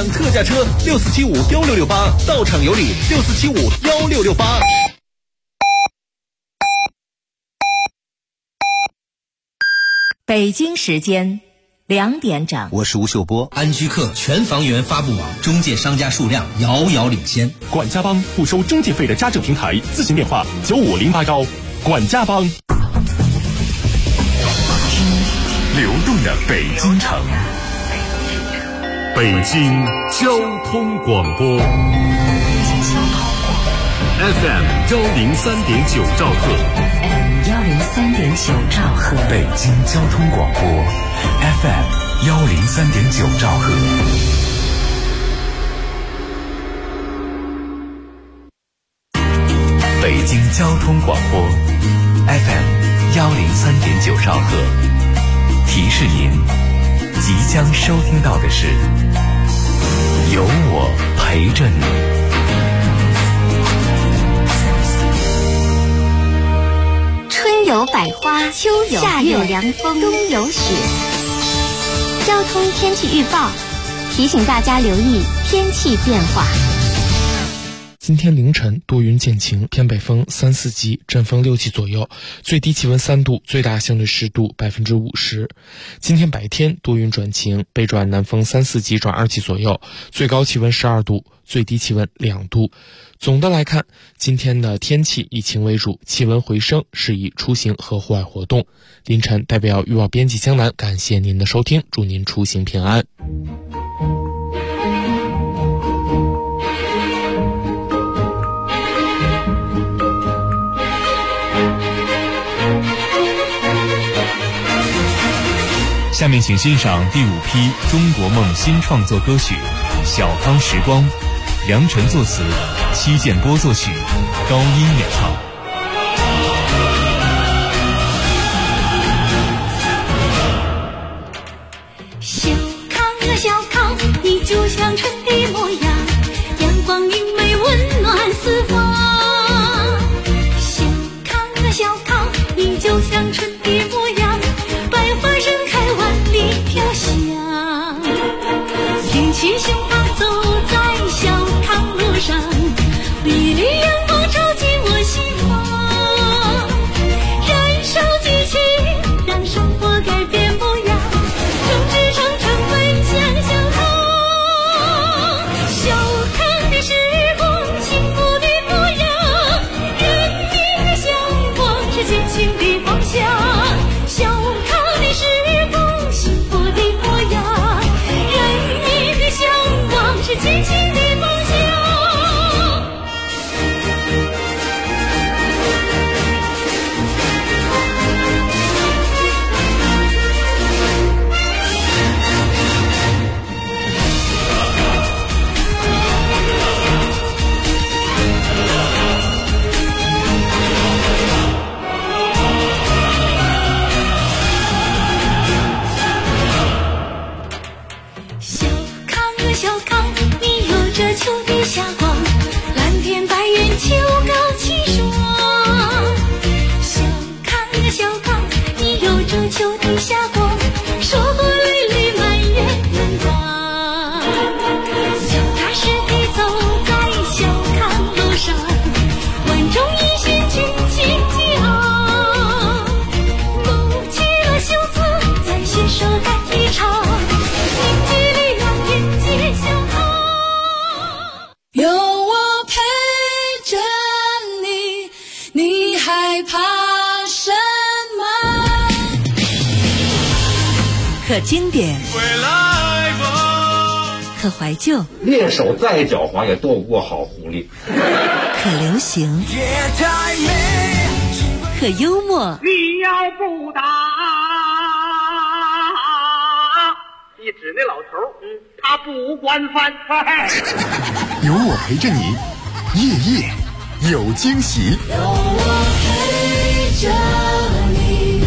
特价车64751668，到场有礼64751668。 北京时间2点整， 我是吴秀波。安居客全房源发布网中介商家数量遥遥领先。 管家帮不收中介费的家政平台，咨询电话9508管家帮。 流动的北京城，北京交通广播 FM 103.9兆赫 103.9兆赫， 北京交通广播 FM 103.9兆赫。北京交通广播 FM 103.9兆赫。提示您，即将收听到的是有我陪着你。 春有百花，秋有夏有凉风，冬有雪。交通天气预报提醒大家留意天气变化。 今天凌晨多云见晴，偏北风3、4级，阵风6级左右，最低气温3度，最大相对湿度50%。今天白天多云转晴，北转南风3、4级转2级左右，最高气温12度，最低气温2度。总的来看，今天的天气以晴为主，气温回升，适宜出行和户外活动。凌晨代表预报编辑江南感谢您的收听，祝您出行平安。 下面请欣赏第5批中国梦新创作歌曲《小康时光》，梁晨作词，戚建波作曲，高音演唱。 小康啊小康，你就像春的模样，阳光明媚温暖四方。小康啊小康，你就像春的模样，百花盛开万里飘香。挺起胸膛走在小康路上，熨熨阳光照进我心房，燃烧激情，让生活改变模样，众志成城奔向小康。小康的时光，幸福的模样，人民的向往是前行的方向。小康的时光，幸福的模样，人民的向往是前行的方向。小康啊小康，你有着秋的霞光，蓝天白云秋高气爽。小康啊小康，你有着秋的霞光，收获累累满园芬芳。脚踏实地走在小康路上，万众一心群情激昂，勾起了袖子再携手干一场，凝聚力量迎接小康。有我陪着你，你害怕什么？ 可经典，可怀旧， 猎手再狡猾也斗不过好狐狸。 可流行，可幽默。 你要不打，一指那老头，他不管饭菜。 有我陪着你，夜夜有惊喜。 有我陪着你。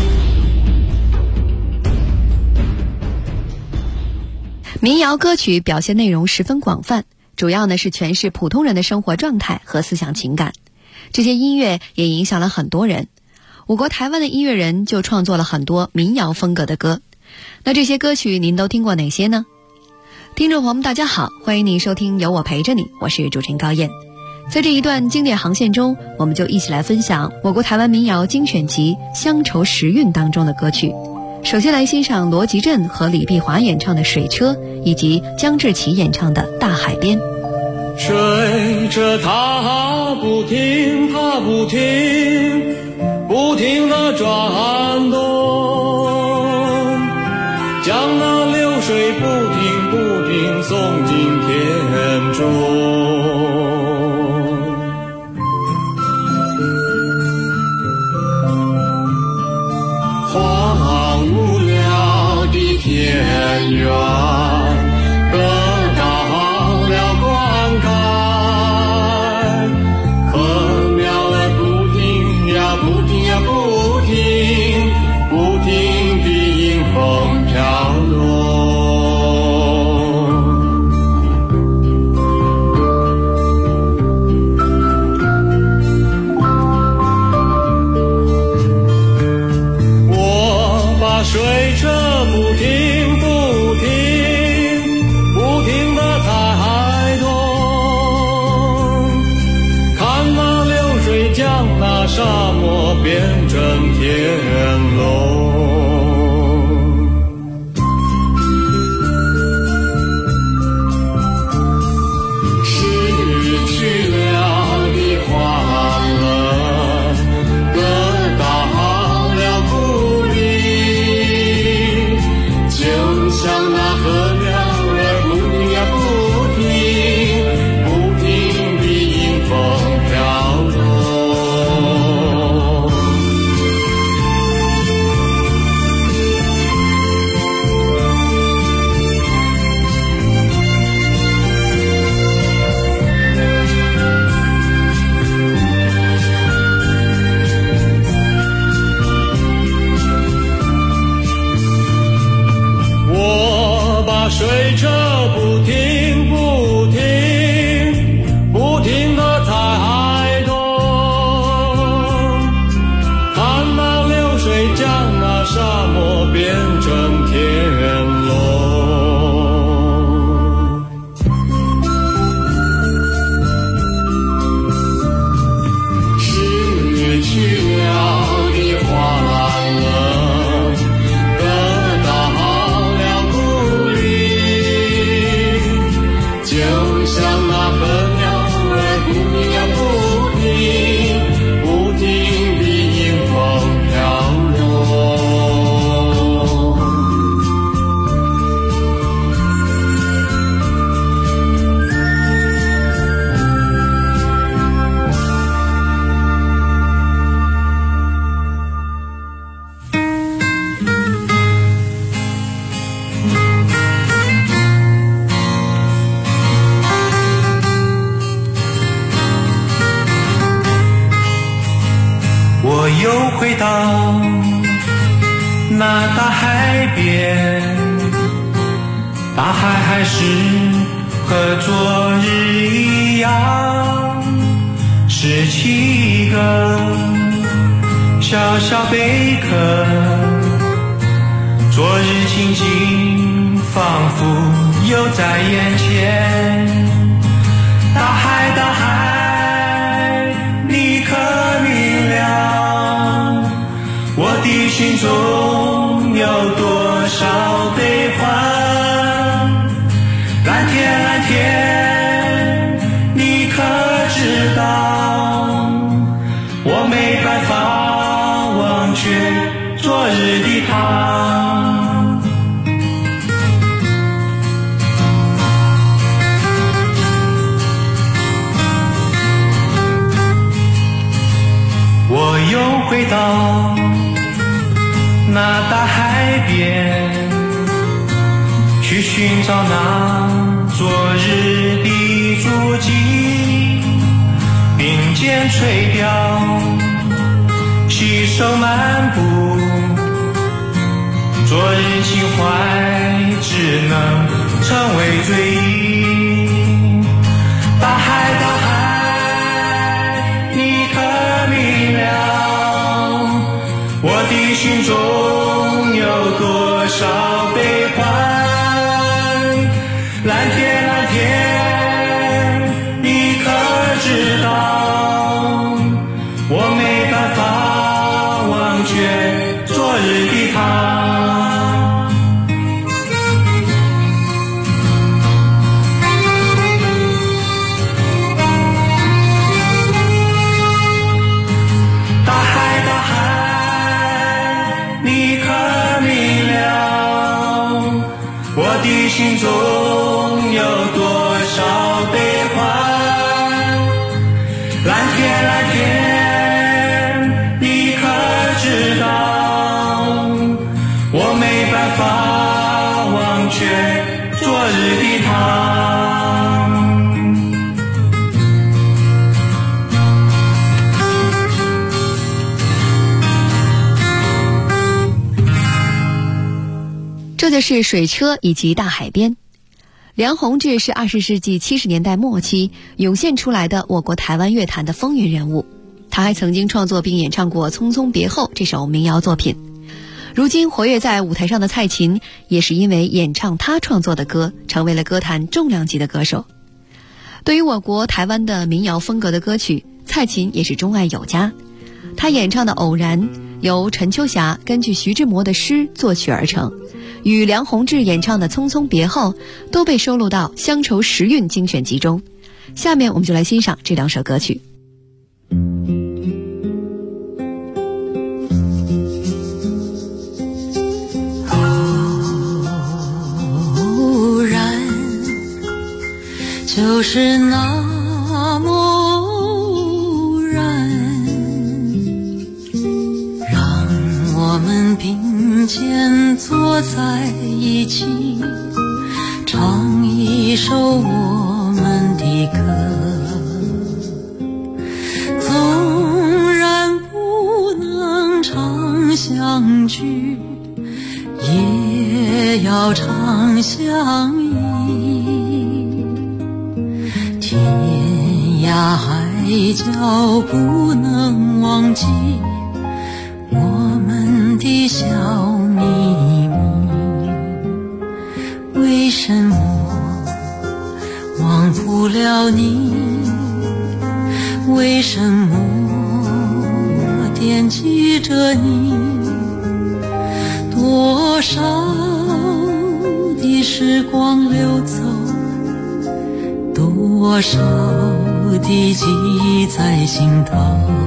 民谣歌曲表现内容十分广泛，主要呢是诠释普通人的生活状态和思想情感。这些音乐也影响了很多人。我国台湾的音乐人就创作了很多民谣风格的歌。那这些歌曲您都听过哪些呢？ 听众朋友们大家好，欢迎您收听有我陪着你，我是主持人高燕。在这一段经典航线中，我们就一起来分享我国台湾民谣精选集《乡愁时韵》当中的歌曲。首先来欣赏罗吉镇和李碧华演唱的《水车》，以及江志琪演唱的《大海边》。 水车它不停，它不停，不停地转动，将那流水不停不停送进田中。荒无聊的田园得到了灌溉，禾苗儿不停呀不停呀不停，不停地迎风飘动。我把水车不停不停不停地抬动，看那流水将那沙漠变成天龙。失去了的欢乐得到了鼓励，就像那禾苗儿不停呀不停，不停地迎风飘动。我把水车不停不停不停地抬动，看那流水将那沙漠变成天龙。失去了的欢乐得到了鼓励，就像那禾苗儿不停呀不停，不停地迎风飘动。 我又回到那大海边，大海还是和昨日一样，拾起一个小小贝壳，昨日情景仿佛又在眼前。大海大海，你可明了我的心中有多少悲欢？蓝天蓝天，你可知道我没办法忘却昨日的他。我又回到那大海边，去寻找那昨日的足迹，并肩垂钓，携手漫步，昨日情怀只能成为追忆。大海大海，你可明了我的心中有多少悲欢？蓝是水车以及大海边。梁鸿志是20世纪70年代末期涌现出来的我国台湾乐坛的风云人物，他还曾经创作并演唱过《匆匆别后》这首民谣作品。如今活跃在舞台上的蔡琴，也是因为演唱他创作的歌，成为了歌坛重量级的歌手。对于我国台湾的民谣风格的歌曲，蔡琴也是钟爱有加。他演唱的《偶然》由陈秋霞根据徐志摩的诗作曲而成，与梁鸿志演唱的《匆匆别后》都被收录到《乡愁时韵》精选集中。下面我们就来欣赏这两首歌曲。 偶然就是那么偶然，让我们并肩坐在一起，唱一首我们的歌。纵然不能常相聚，也要常相依。天涯海角不能忘记我们的小秘密，为什么忘不了你？为什么惦记着你？多少的时光流走，多少的记忆在心头，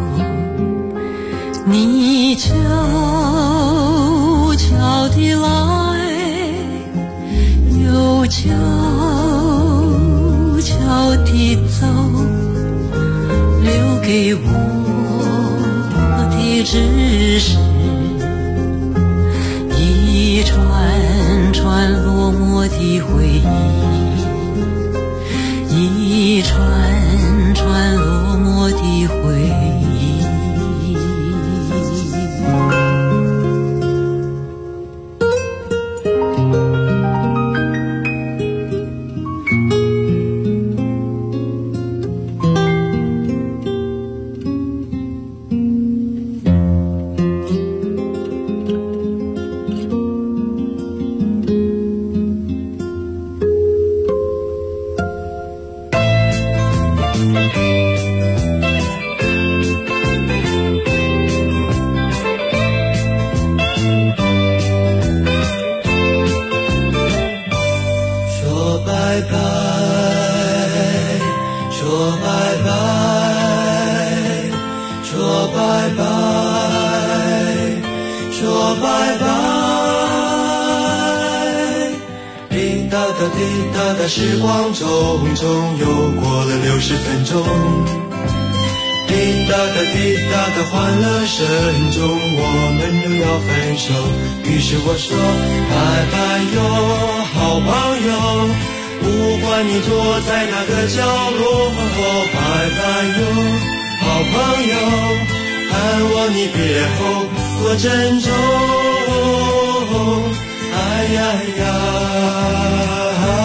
你悄悄地来，又悄悄地走，留给我的只是一串串落寞的回忆，一串串落寞的回忆。 时光匆匆又过了60分钟，滴答答滴答答欢乐声中，我们又要分手。于是我说拜拜哟，好朋友，不管你坐在哪个角落，拜拜哟，好朋友，盼望你别后多珍重。哎呀呀，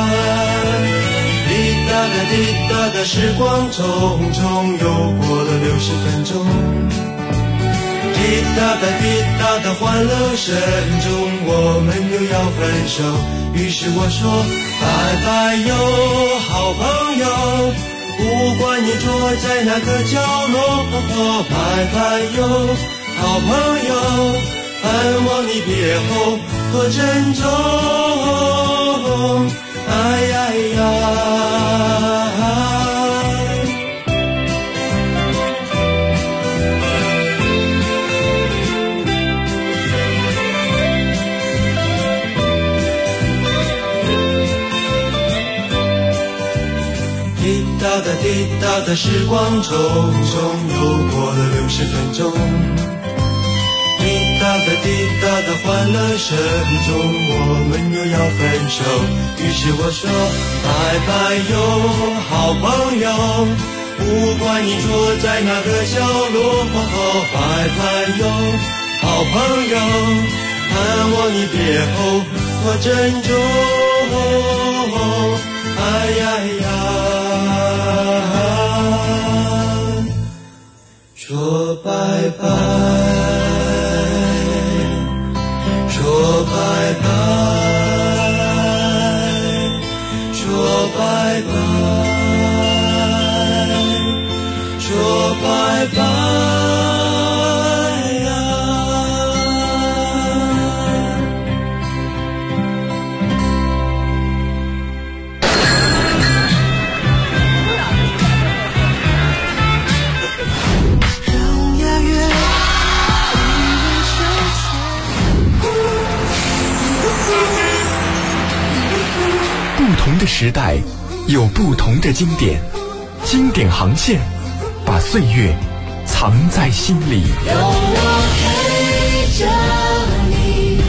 滴答答时光匆匆又过了60分钟，滴答答滴答答欢乐声中，我们又要分手。于是我说拜拜哟，好朋友，不管你坐在哪个角落，拜拜哟，好朋友，盼望你别后多珍重。哎呀呀，滴答答滴答答时光匆匆又过了60分钟，滴答答滴答答欢乐声中，我们又要分手。于是我说拜拜哟，好朋友，不管你坐在哪个角落，拜拜哟，好朋友，盼望你别后多珍重，哎呀呀，说拜拜，说拜拜，说拜拜，说拜拜。 不同的时代有不同的经典，经典航线把岁月藏在心里。 有我陪着你。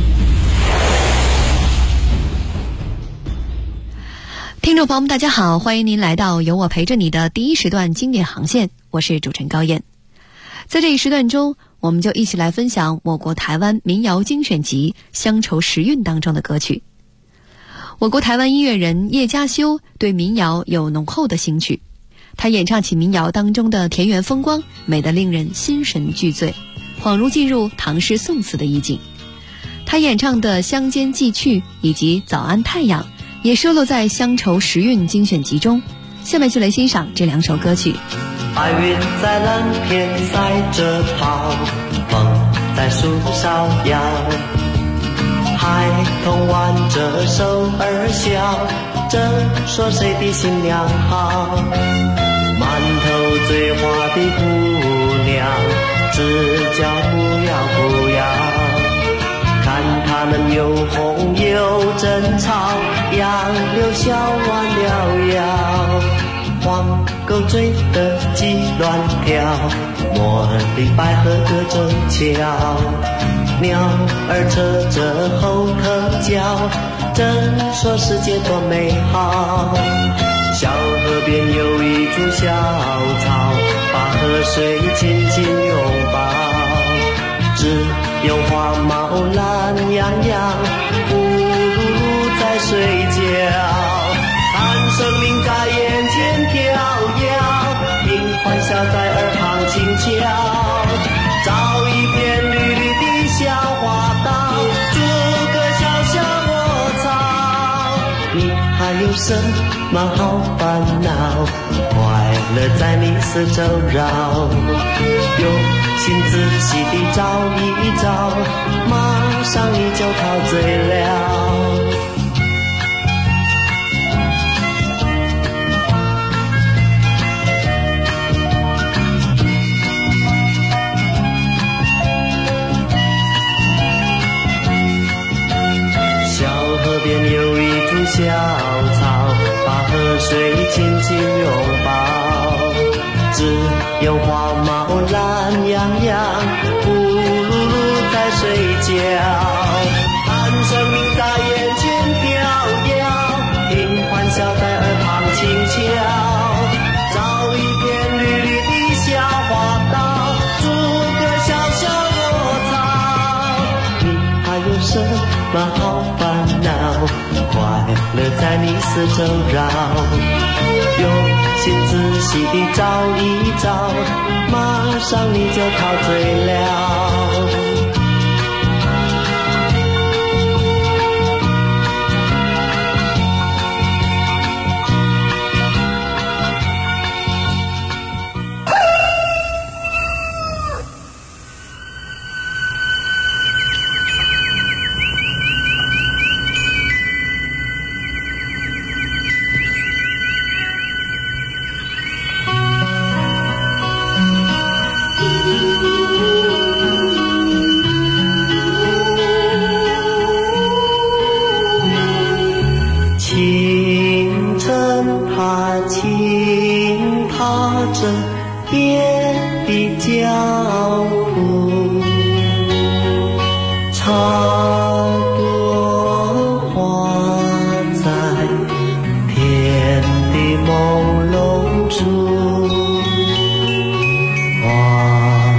听众朋友们大家好，欢迎您来到有我陪着你的第一时段经典航线，我是主持人高燕。在这一时段中，我们就一起来分享我国台湾民谣精选集《乡愁时韵》当中的歌曲。我国台湾音乐人叶嘉修对民谣有浓厚的兴趣，他演唱起民谣当中的田园风光，美得令人心神俱醉，恍如进入唐诗宋词的意境。他演唱的《乡间寄趣》以及《早安太阳》也收录在《乡愁时韵》精选集中。下面就来欣赏这两首歌曲。 白云在蓝天赛着跑，风在树梢摇，孩童挽着手儿笑，正说谁的新娘好。满头醉花的姑娘，只叫不要不要，看他们又哄又争吵，杨柳小弯了腰，黄狗追得鸡乱跳，茉莉百合歌中俏，鸟儿扯着后头叫，正说世界多美好。小河边有一株小草，把河水紧紧拥抱，只有花毛懒洋洋，呼噜噜在睡觉。看生命在眼前飘摇，听欢笑在耳旁轻敲，找一片绿绿的小花道，筑个小小窝巢。你还有什么好烦恼？快乐在你四周绕，用心仔细地找一找，马上你就陶醉了。小草把河水紧紧拥抱，只有花毛懒洋洋，呼噜噜在睡觉。看生命在眼前飘摇，听欢笑在耳旁轻敲，找一片绿绿的小花道，筑个小小窝巢。你还有什么好烦恼？快乐在你四周绕，用心仔细地找一找，马上你就陶醉了。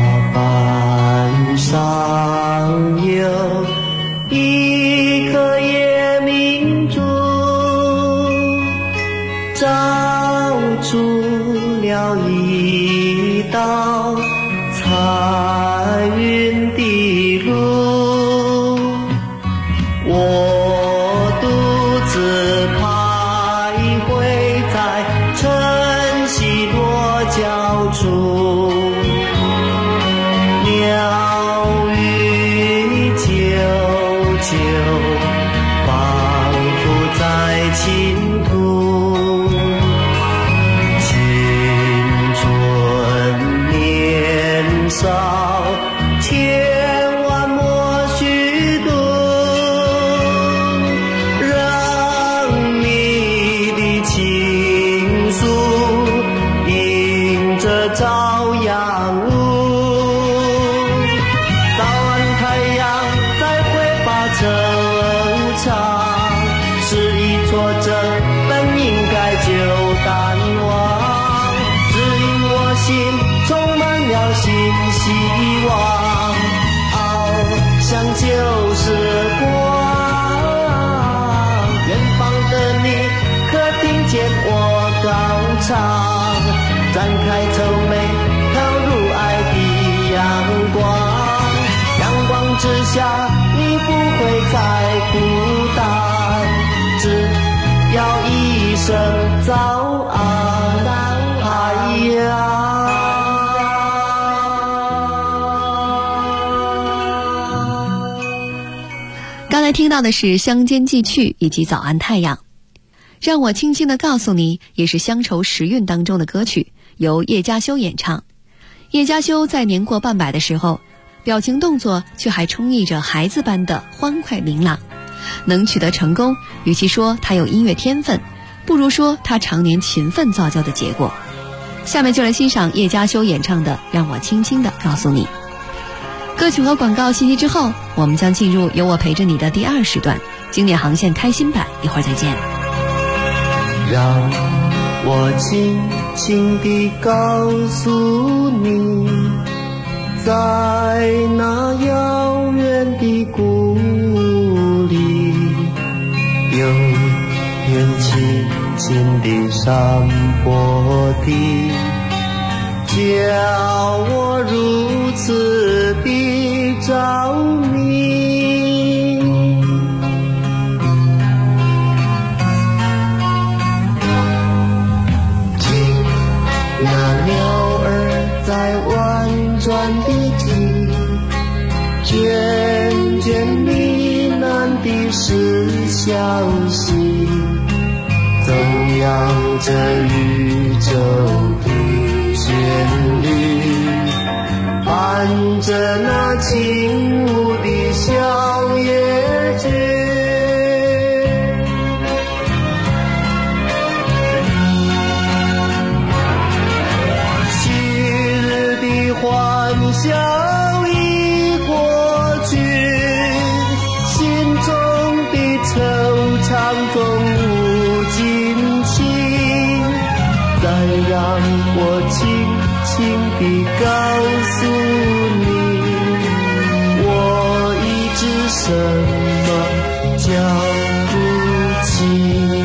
上有一颗出了一道彩云的路，我独自徘徊在晨曦落脚处，鸟语啾啾，仿佛在倾吐。青春年少，千万莫虚度，让你的情书迎着朝阳雾。早安太阳在挥发惆怅，是一挫折本应该就淡忘，只因我心充满了新希望，翱翔旧时光。远方的你可听见我高唱，展开愁眉飘入爱的阳光，阳光之下你不会再孤单，只要一声早安，太阳。 刚才听到的是《乡间寄趣》以及《早安太阳》。让我轻轻地告诉你也是乡愁时韵当中的歌曲，由叶嘉修演唱。叶嘉修在年过半百的时候，表情动作却还充溢着孩子般的欢快明朗。能取得成功，与其说他有音乐天分，不如说他常年勤奋造就的结果。下面就来欣赏叶嘉修演唱的《让我轻轻地告诉你》。歌曲和广告信息之后，我们将进入由我陪着你的第2时段经典航线开心版，一会儿再见。 让我轻轻地告诉你，在那遥远的故里，有片青青的山坡地，叫我如此的着迷。听那鸟儿在婉转的啼，渐渐呢喃的是消息，奏扬着宇宙的旋律，伴着那轻舞的小夜曲。昔日的欢笑已过去，心中的惆怅总无尽期，再让我轻轻地告诉你，我已知什么叫不起。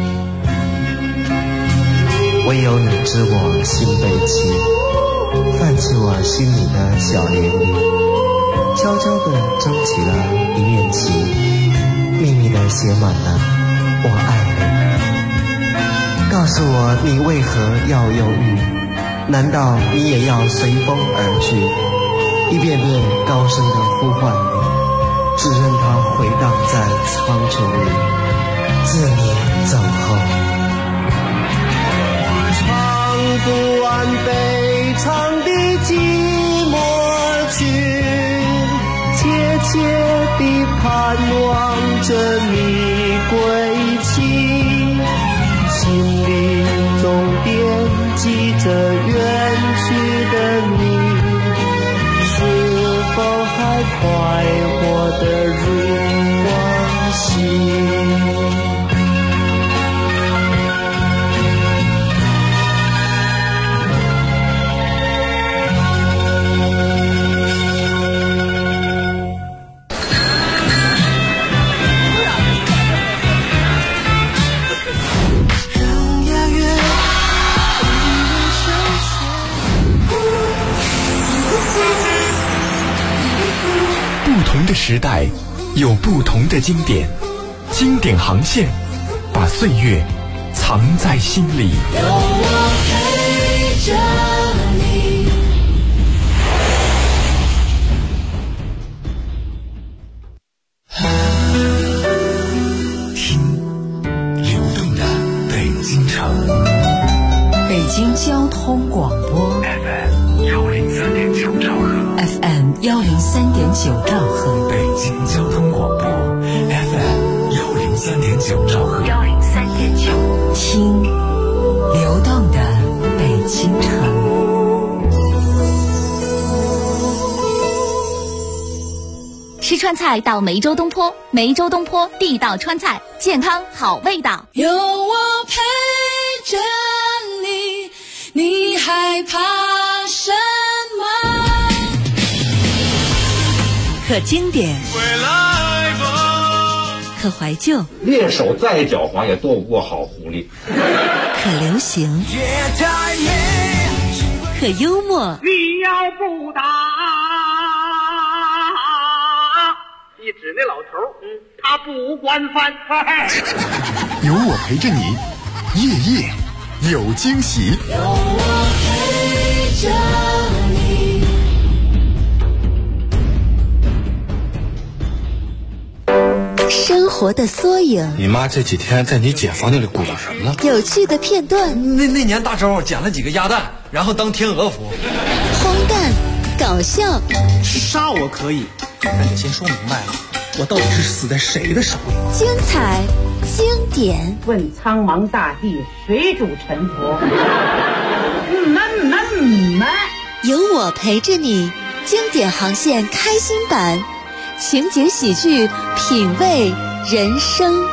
唯有你知我心悲戚，泛起我心里的小涟漪，悄悄地蒸起了一面旗，秘密地写满了我爱你。告诉我你为何要犹豫？难道你也要随风而去？一遍遍高声地呼唤你，只任它回荡在苍穹里，自你走后。唱不完悲长的寂寞曲，切切地盼望着你归期，心里总惦记着远去的你，是否还快活得如往昔？ 个时代有不同的经典，经典航线把岁月藏在心里。 有我陪着你。 听流动的北京城， 北京交通广播 FM 103.9兆赫 ，FM 103.9兆赫， 北京交通广播 FM 103.9兆赫 ，103.9，听流动的北京城。 吃川菜到梅州东坡，梅州东坡地道川菜，健康好味道。 有我陪着你，你害怕什么？ 可经典，可怀旧， 猎手再狡猾也斗不过好狐狸。 可流行，可幽默。 你要不打，一指那老头，他不惯犯。 有我陪着你，夜夜有惊喜。 有我陪着你。 生活的缩影， 你妈这几天在你姐房间里鼓捣什么呢？ 有趣的片段， 那年大周捡了几个鸭蛋，然后当天鹅服。 荒诞搞笑， 杀我可以，但得先说明白了，我到底是死在谁的手里？ 精彩经典。 问苍茫大地，谁主沉浮？ 有我陪着你，经典航线开心版，情景喜剧，品味人生。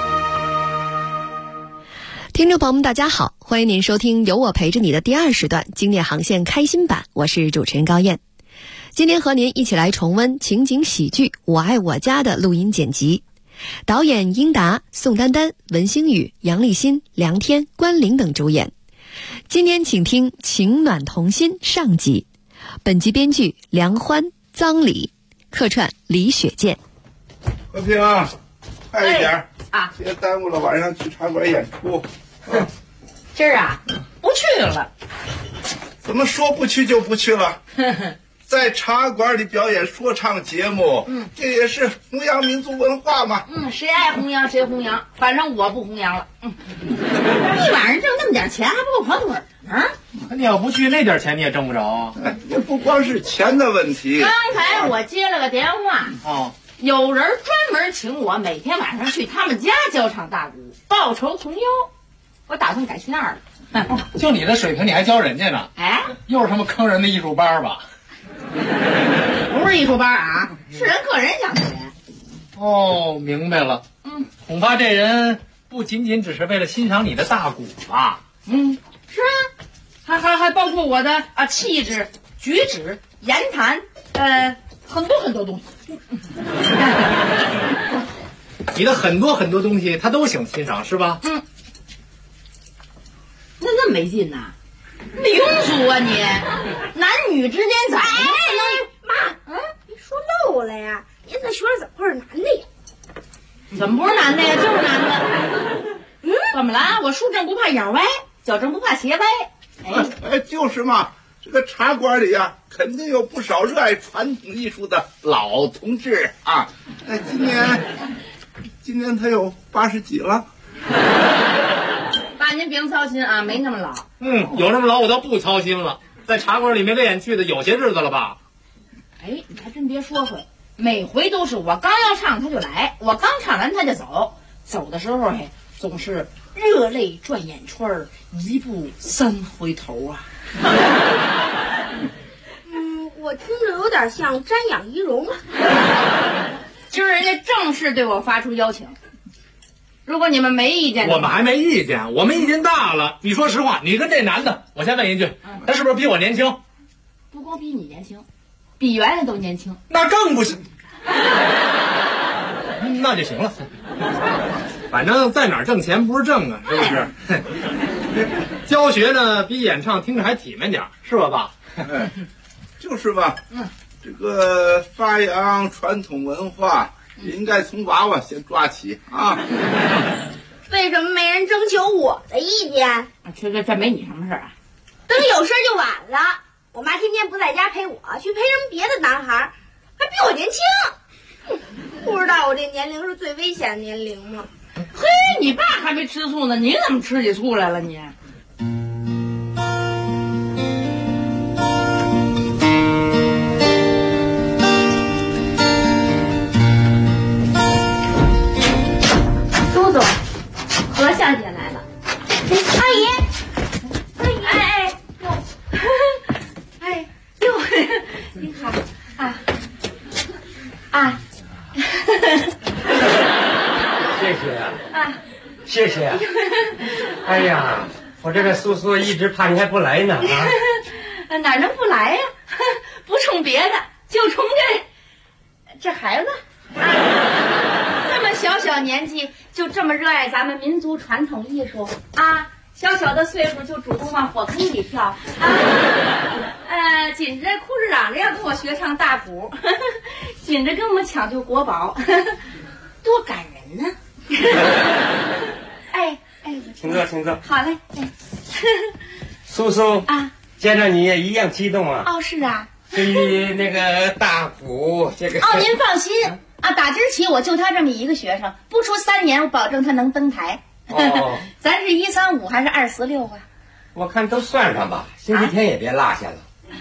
听众朋友们大家好，欢迎您收听有我陪着你的第2时段经典航线开心版，我是主持人高燕。今天和您一起来重温情景喜剧《我爱我家》的录音剪辑，导演英达、宋丹丹、文星宇、杨立新、梁天、关凌等主演。今天请听《情暖同心》上集，本集编剧梁欢、臧礼，客串李雪健。 和平啊，快一点啊！别耽误了晚上去茶馆演出。 今儿啊，不去了。 怎么说不去就不去了？在茶馆里表演说唱节目，这也是弘扬民族文化嘛。 谁爱弘扬谁弘扬，反正我不弘扬了。一晚上挣那么点钱，还不够跑腿呢。 你要不去，那点钱你也挣不着啊。 也不光是钱的问题。 刚才我接了个电话，有人专门请我每天晚上去他们家教唱大鼓，报仇从优。我打算改去那儿了。 就你的水平，你还教人家呢？ 哎， 又是什么坑人的艺术班吧？ 不是艺术班啊，是人个人想学。 哦，明白了。恐怕这人不仅仅只是为了欣赏你的大鼓吧？ 是啊，还包括我的气质、举止、言谈，很多很多东西。 你的很多很多东西，他都想欣赏，是吧？ 那没劲呐，民俗啊你，男女之间怎么妈，你说漏了呀？您这学生怎么会是男的呀？ 怎么不是男的呀？就是男的。怎么了？我树正不怕影歪，脚正不怕鞋歪。 就是嘛，这个茶馆里啊，肯定有不少热爱传统艺术的老同志啊。今年他有80几了。 爸，您别操心啊，没那么老。 有那么老我倒不操心了。在茶馆里没练去的有些日子了吧？ 你还真别说，每回都是我刚要唱他就来，我刚唱完他就走。走的时候总是热泪转眼圈，一步3回头啊。 我听着有点像瞻仰仪容。 今儿人家正式对我发出邀请，如果你们没意见， 我们还没意见，我们意见大了。你说实话，你跟这男的，我先问一句，他是不是比我年轻？ 不光比你年轻，比原来都年轻。 那更不行。那就行了。反正在哪儿挣钱不是挣啊，是不是？教学呢比演唱听着还体面点，是吧，爸？ 就是吧。 这个发扬传统文化，应该从娃娃先抓起啊。 为什么没人征求我的意见？ 这没你什么事啊？ 等有事就晚了。我妈天天不在家陪我，去陪什么别的男孩，还比我年轻。不知道我这年龄是最危险的年龄吗？ 嘿，你爸还没吃醋呢，你怎么吃起醋来了你？ 苏总，何小姐来了。阿姨，哎呦，你好啊。 谢谢啊，谢谢啊！哎呀，我这个苏苏一直怕你还不来呢啊！ 哪能不来呀？不冲别的，就冲这孩子。这么小年纪就这么热爱咱们民族传统艺术啊！小的岁数就主动往火坑里跳啊！紧着哭着嚷着要跟我学唱大鼓，紧着跟我们抢救国宝，多感人呢！哎， 请坐。 好嘞。 苏苏啊， 见着你也一样激动啊。 哦，是啊。 至于那个大鼓，这个您放心啊，打今儿起我就他这么一个学生，不出3年，我保证他能登台。 哦， 咱是135还是246啊？ 我看都算上吧，星期天也别落下了。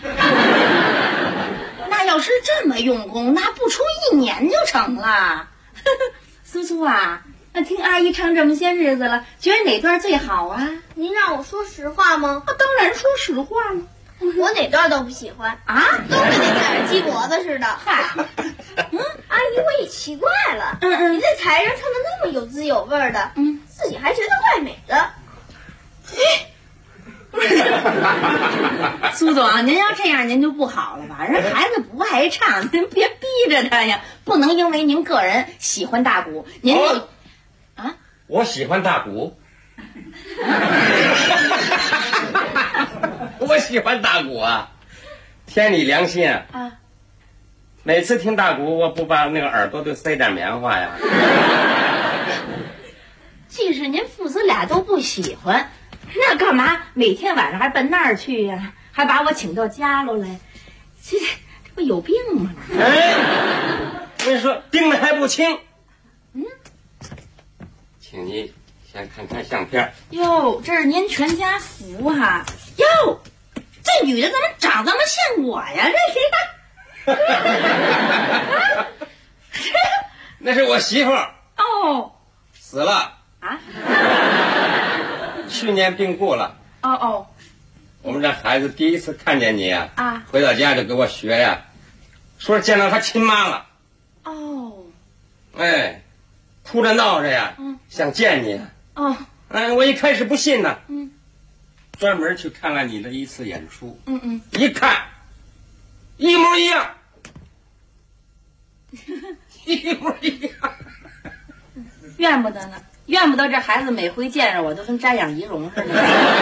那要是这么用功，那不出1年就成了。苏苏啊，那听阿姨唱这么些日子了，觉得哪段最好啊？ 您让我说实话吗？ 当然说实话了。 我哪段都不喜欢啊， 都跟那踩着鸡脖子似的。嗨，阿姨，我也奇怪了，你在台上唱的那么有滋有味的，自己还觉得怪美的。 苏总，您要这样您就不好了吧？人孩子不爱唱，您别逼着他呀。不能因为您个人喜欢大鼓，您就啊， 我喜欢大鼓。我喜欢大鼓啊！天理良心啊！每次听大鼓，我不把那个耳朵都塞点棉花呀。 即使您父子俩都不喜欢，那干嘛每天晚上还奔那儿去呀？还把我请到家喽来，这不有病吗？ 哎，我跟你说，病的还不轻。请你先看看相片。 哟，这是您全家福啊！哟，这女的怎么长这么像我呀？这谁？ 那是我媳妇儿。 哦， 死了啊！ 去年病故了。 哦， 我们这孩子第一次看见你啊， 回到家就给我学呀，说见到他亲妈了。 哦， 哎，哭着闹着呀，想见你。 哦， 我一开始不信呢，专门去看了你的一次演出，一看，一模一样，一模一样， 怨不得呢，怨不得这孩子每回见着我都跟瞻仰仪容似的。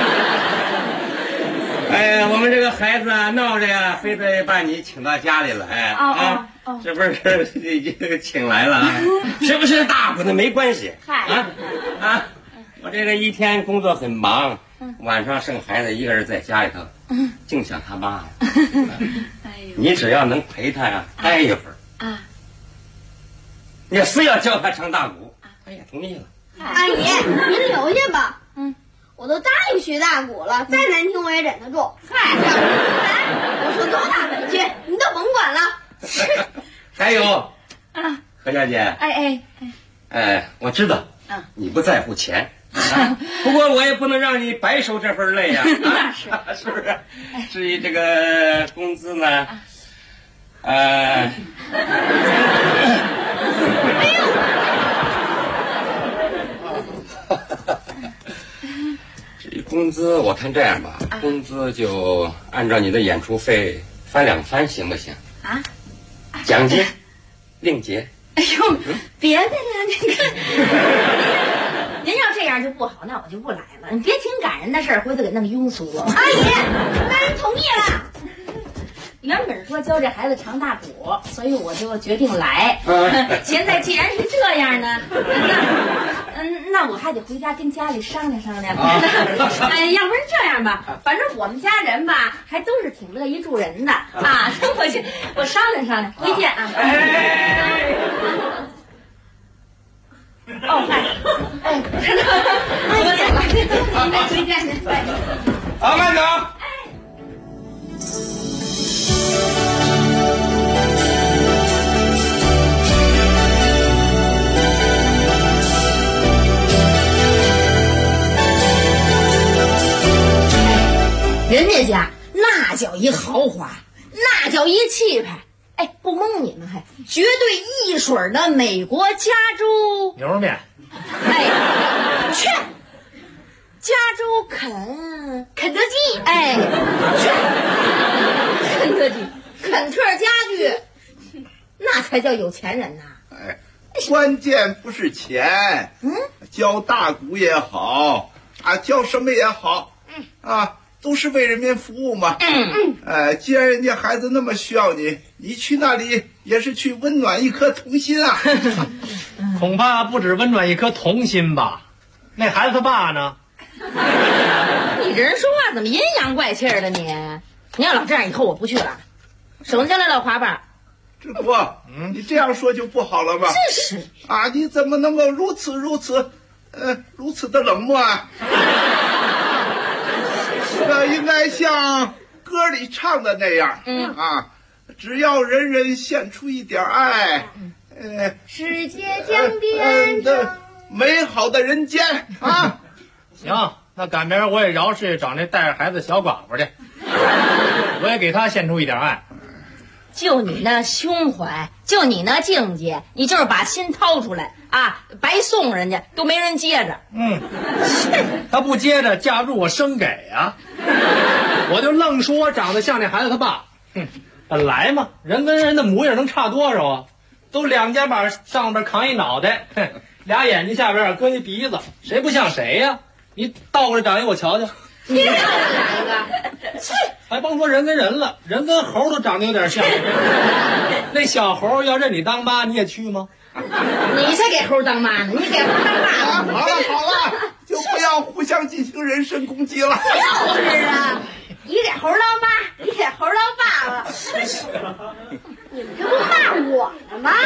哎，我们这个孩子啊，闹着呀，非得把你请到家里来这不是已经请来了啊？是不是大鼓的没关系。我这个一天工作很忙，晚上剩孩子一个人在家里头，净想他妈。你只要能陪他呀，待一会儿你非要教他唱大鼓，他也同意了。 阿姨，您留下吧。我都答应学大鼓了，再难听我也忍得住。我受多大委屈，你都甭管了。 还有何小姐，我知道，你不在乎钱，不过我也不能让你白受这份累呀。 那是， 是不是？至于这个工资呢，哎呦。工资我看这样吧，工资就按照你的演出费翻2番，行不行？奖金另结。 哎呦，别的呀，您要这样就不好，那我就不来了。你别听感人的事儿，回头给弄庸俗了。 阿姨，大人同意了。 原本说教这孩子唱大鼓，所以我就决定来。现在既然是这样呢，那我还得回家跟家里商量商量。哎，要不然这样吧，反正我们家人吧还都是挺乐意助人的啊。我商量商量，回见啊。哦嗨，哎，我走了，哎，回见，哎， 好，慢走。 人家家那叫一豪华，那叫一气派。哎，不蒙你们，还绝对一水的美国加州牛肉面。 哎，去加州肯德基，哎，去肯德基肯特家具，那才叫有钱人呐。 哎，关键不是钱，教大鼓也好啊，教什么也好，啊。都是为人民服务嘛。既然人家孩子那么需要你，你去那里也是去温暖一颗童心啊。 恐怕不止温暖一颗童心吧？那孩子他爸呢？ 你这人说话怎么阴阳怪气的你？你要老这样，以后我不去了，省下来了花瓣。 志国，你这样说就不好了吧？ 真是啊！你怎么能够如此的冷漠啊？应该像歌里唱的那样，只要人人献出一点爱， 世界将变成美好的人间啊！ 行，那赶明儿我也饶是找那带着孩子小寡妇去，我也给她献出一点爱。 就你那胸怀，就你那境界，你就是把心掏出来啊，白送人家都没人接着。 他不接着，架不住我生给啊。我就愣说长得像那孩子他爸。本来嘛，人跟人的模样能差多少啊？都两肩膀上边扛一脑袋，俩眼睛下边搁一鼻子，谁不像谁呀？你倒过来长一我瞧瞧。 你倒过来个， 还甭说人跟人了，人跟猴都长得有点像。那小猴要认你当妈，你也去吗？ 你才给猴当妈呢，你给猴当爸呢。 好了，就不要互相进行人身攻击了。 就是啊，你给猴当妈，你给猴当爸了。 你们这不骂我呢吗？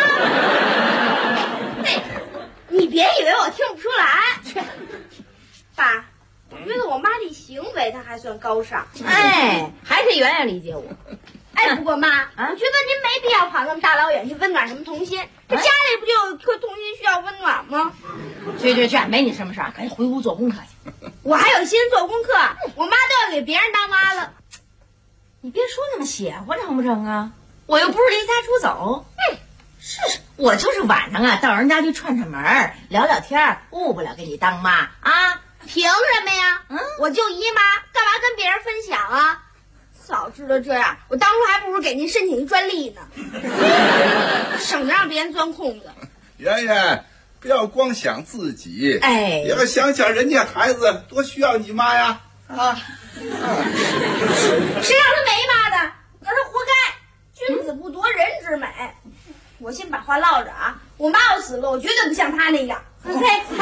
你别以为我听不出来。爸，我觉得我妈这行为她还算高尚。 哎，还是圆圆理解我。 哎，不过妈，我觉得您没必要跑那么大老远去温暖什么童心。这家里不就有一颗童心需要温暖吗？ 去，没你什么事儿，赶紧回屋做功课去。 我还有心做功课，我妈都要给别人当妈了。 你别说那么邪乎成不成啊？我又不是离家出走。是，我就是晚上啊到人家去串串门，聊聊天，误不了给你当妈啊。 凭什么呀？我就姨妈，干嘛跟别人分享啊？早知道这样，我当初还不如给您申请一专利呢，省得让别人钻空子。 圆圆，不要光想自己， 哎， 也要想想人家孩子多需要你妈呀！ 谁让他没妈的，那他活该。君子不夺人之美。我先把话唠着啊，我妈要死了，我绝对不像她那样。嘿，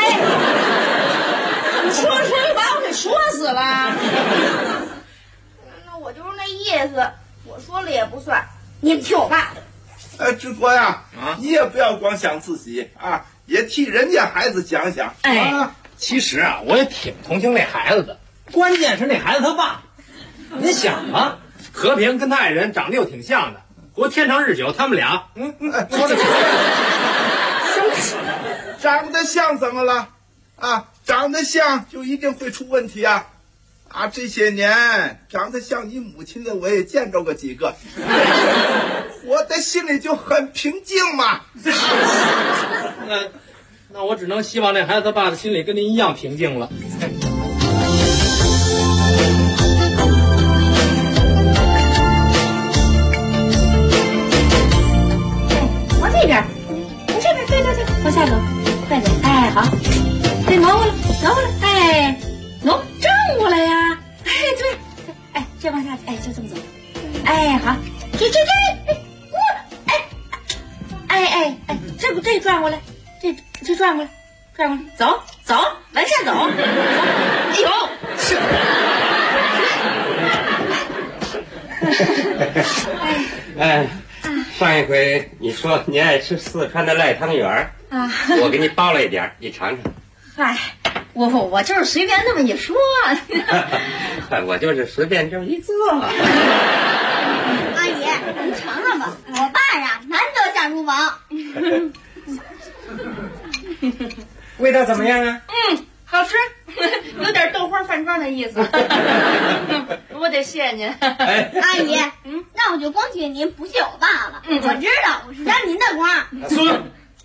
你说谁把我给说死了？ 那我就是那意思，我说了也不算，你们听我爸的。 志国呀，你也不要光想自己啊，也替人家孩子想想。 其实啊，我也挺同情那孩子的，关键是那孩子他爸。你想啊，和平跟他爱人长得又挺像的，不过天长日久，他们俩，说的长得像怎么了？啊，长得像就一定会出问题啊！啊，这些年长得像你母亲的我也见着过几个，我的心里就很平静嘛。 那我只能希望那孩子他爸的心里跟您一样平静了。 往这边，往这边，对，往下走，快点，哎，好，对，挪过来，哎，正过来呀，哎，对，哎，这往下，哎，就这么走，哎，好， 这转过来，这转过来，走，往下走。 哎，上一回你说你爱吃四川的赖汤圆啊，我给你包了一点，你尝尝。 嗨，我就是随便那么一说， 我就是随便这么一做。 阿姨，您尝尝吧，我爸呀难得下厨房。 味道怎么样啊？ 好吃，有点豆花饭庄的意思。我得谢您， 阿姨。那我就光谢您，不谢我爸了。我知道我是沾您的光。 苏，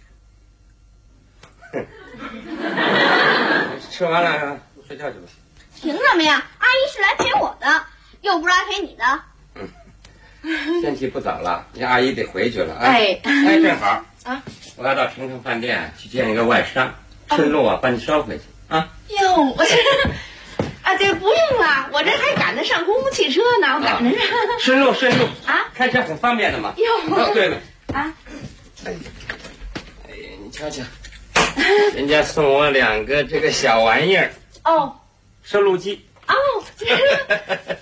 吃完了睡觉去吧。 凭什么呀？阿姨是来陪我的，又不是来陪你的。 天气不早了，你阿姨得回去了啊。正好啊，我要到城城饭店去见一个外商，顺路把你捎回去啊。 哟，我这这不用了，我这还赶得上公共汽车呢，我赶得上。 顺路啊，开车很方便的嘛。 哟， 对了啊， 哎呀，你瞧瞧，人家送我2个这个小玩意儿哦， 收录机哦，这个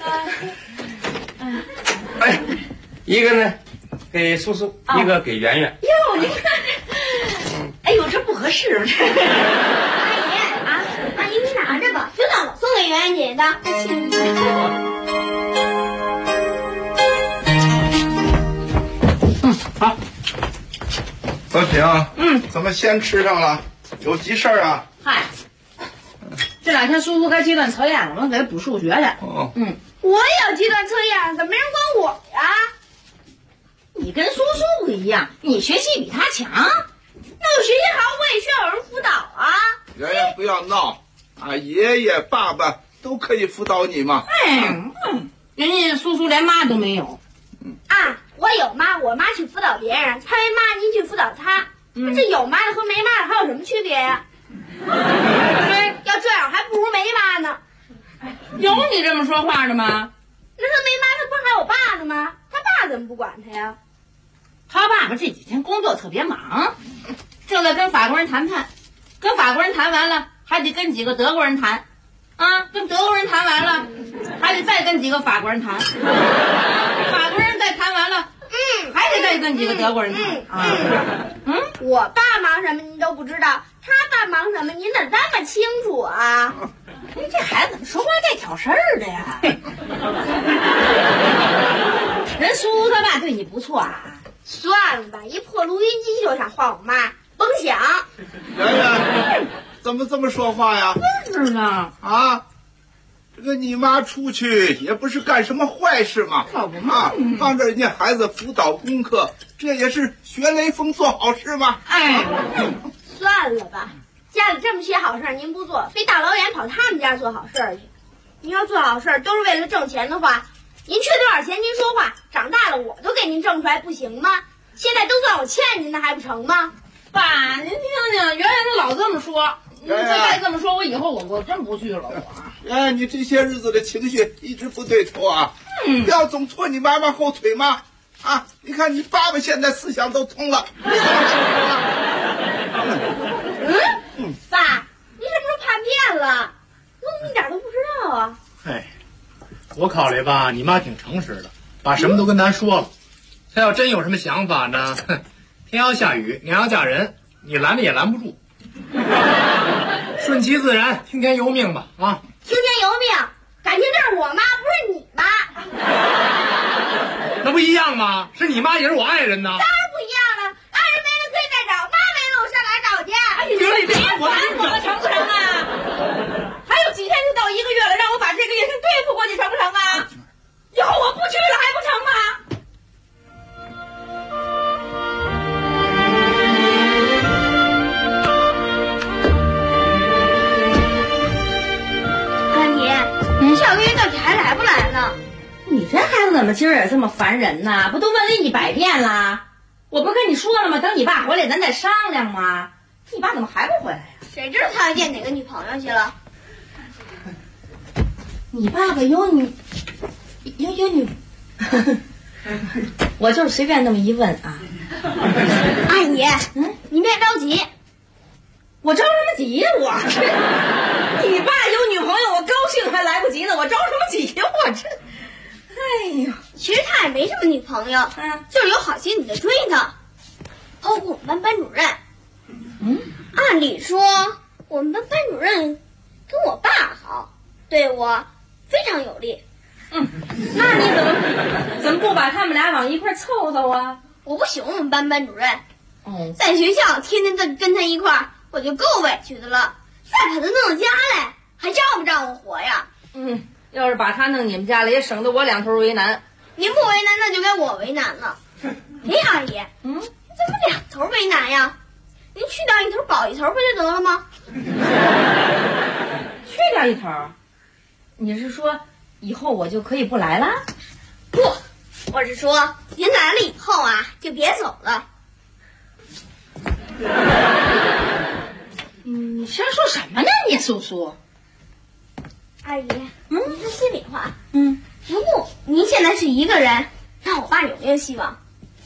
哎，一个呢给苏苏，一个给圆圆。 哟，你看这，哎呦，这不合适吧？这阿姨你拿着吧，就当我送给圆圆姐的。 好。德平，怎么先吃上了？有急事啊？ 嗨，这2天苏苏该阶段测验了，我给他补数学来。 我也有阶段测验，怎么没人管我呀？ 你跟苏苏不一样，你学习比他强。那我学习好，我也需要有人辅导啊。 圆圆不要闹啊！爷爷、爸爸都可以辅导你嘛。 人家苏苏连妈都没有。 我有妈，我妈去辅导别人，他没妈，您去辅导他。这有妈的和没妈的还有什么区别呀？要这样，还不如没妈呢。 有你这么说话的吗？ 那他没妈，他不是还有爸的吗？他爸怎么不管他呀？ 他爸爸这几天工作特别忙，正在跟法国人谈判，跟法国人谈完了，还得跟几个德国人谈，跟德国人谈完了，还得再跟几个法国人谈，法国人再谈完了，还得再跟几个德国人谈。 我爸忙什么您都不知道，他爸忙什么您怎么这么清楚啊？ 这孩子怎么说话带挑事儿的呀？人苏他爸对你不错啊。 算了吧，一破录音机就想换我妈，甭想。 圆圆，怎么这么说话呀？ 是呢。 这个你妈出去也不是干什么坏事嘛， 可不嘛， 帮着人家孩子辅导功课，这也是学雷锋做好事嘛。 算了吧，家里这么些好事您不做，非大老远跑他们家做好事去。您要做好事都是为了挣钱的话，您缺多少钱您说话，长大了我都给您挣出来，不行吗？现在都算我欠您的还不成吗？ 爸，您听听，圆圆她老这么说，你再这么说，我以后我真不去了。 你这些日子的情绪一直不对头啊！不要总拖你妈妈后腿嘛！你看你爸爸现在思想都通了。 爸，你什么时候叛变了？我一点都不知道啊。 我考虑吧，你妈挺诚实的，把什么都跟咱说了。她要真有什么想法呢，天要下雨，娘要嫁人，你拦着也拦不住。顺其自然，听天由命吧听天由命，感情这是我妈，不是你妈。 那不一样吗？是你妈也是我爱人呢。 当然不一样了，爱人没了可以再找，妈没了我上哪找去？ 你别烦我了，成不成啊？还有几天就到1个月了，让我把这个业对付过去，成不成啊？以后我不去了还不成吗？ 下个月到底还来不来呢？ 你这孩子怎么今儿也这么烦人呢？不都问了你100遍了？我不跟你说了吗？等你爸回来咱再商量吗？你爸怎么还不回来呀？ 谁知道他要见哪个女朋友去了？ 你爸爸有女， 我就是随便那么一问啊。 阿姨，你别着急， 我着什么急呀？你爸有女朋友，我高兴还来不及呢，我着什么急呀？我这，哎呀， 其实他也没什么女朋友，就是有好心你的追他，包括我们班主任。按理说我们班主任跟我爸好，对我非常有利。 那你怎么不把他们俩往一块凑凑啊？ 我不喜欢我们班主任，在学校天天跟他一块儿，我就够委屈的了，再把他弄到家来，还招不招我活呀？ 要是把他弄你们家来，也省得我两头为难。 您不为难，那就该我为难了。哎，阿姨，你怎么两头为难呀？您去掉一头保一头不就得了吗？ 去掉一头，你是说以后我就可以不来了？ 不，我是说您来了以后啊，就别走了。 你瞎说什么呢？你苏苏， 阿姨，您说心里话，如果您现在是一个人，那我爸有没有希望？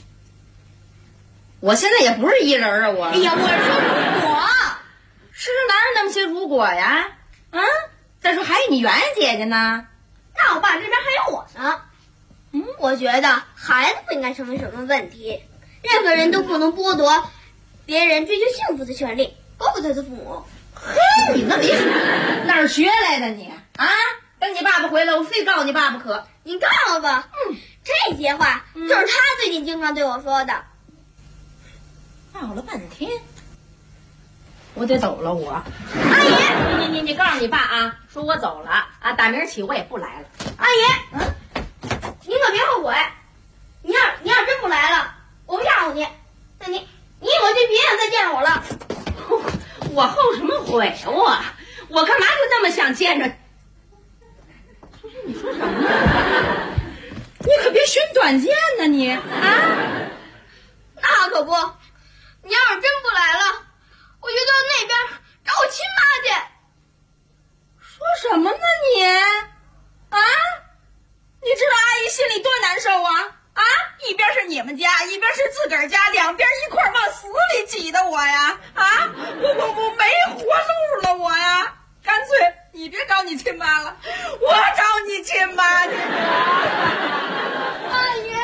我现在也不是一人啊，我。哎呀，我说如果， 世上哪有那么些如果呀？再说还有你圆圆姐姐呢， 那我爸这边还有我呢。我觉得孩子不应该成为什么问题，任何人都不能剥夺别人追求幸福的权利，包括他的父母。 嘿，你那么哪儿学来的你啊？等你爸爸回来，我非告你爸不可。 你告我吧。这些话就是他最近经常对我说的。 闹了半天，我得走了。我阿姨，你告诉你爸啊，说我走了啊，打明儿起我也不来了。 阿姨，您可别后悔。你要真不来了，我不吓唬你，那你以后就别想再见着我了。 我后什么悔？我干嘛就那么想见着？你说什么呢？你可别寻短见呢，你啊！ 那可不。你要是真不来了，我就到那边找我亲妈去。 说什么呢你？啊？你知道阿姨心里多难受啊？一边是你们家，一边是自个儿家，两边一块往死里挤的我呀！我没活路了我呀！干脆你别找你亲妈了，我找你亲妈去。 阿姨。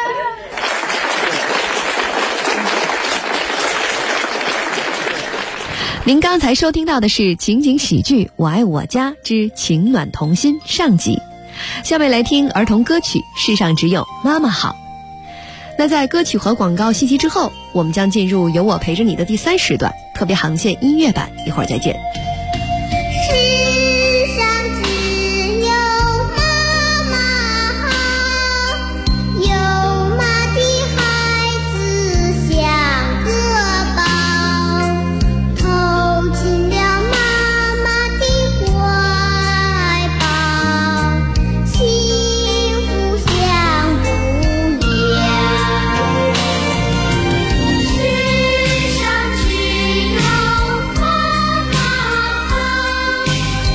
您刚才收听到的是情景喜剧《我爱我家之情暖同心》上集，下面来听儿童歌曲《世上只有妈妈好》。那在歌曲和广告信息之后，我们将进入有我陪着你的第3时段特别航线音乐版，一会儿再见。 世上只有妈妈好。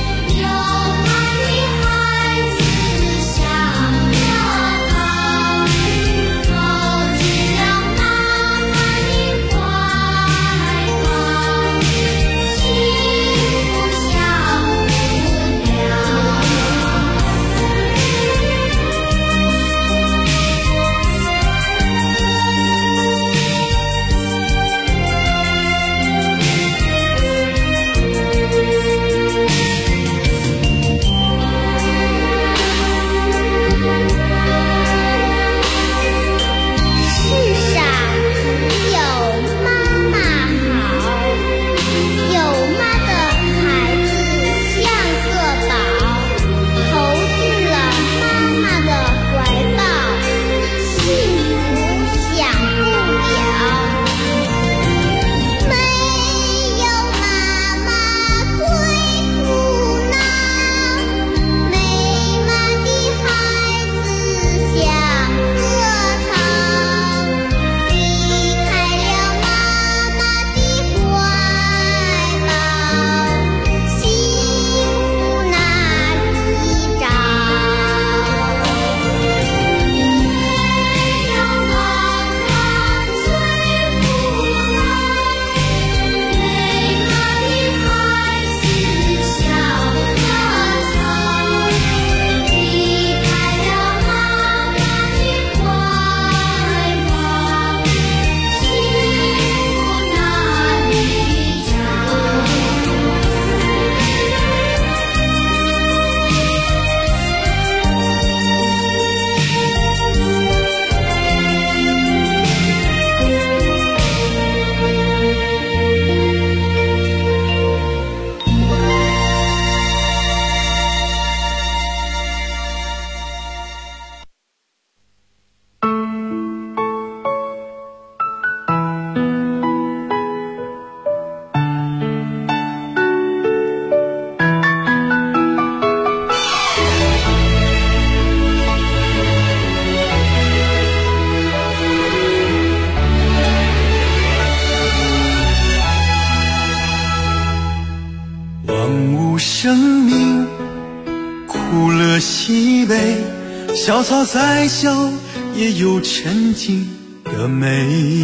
疲惫，小草再小也有沉静的美。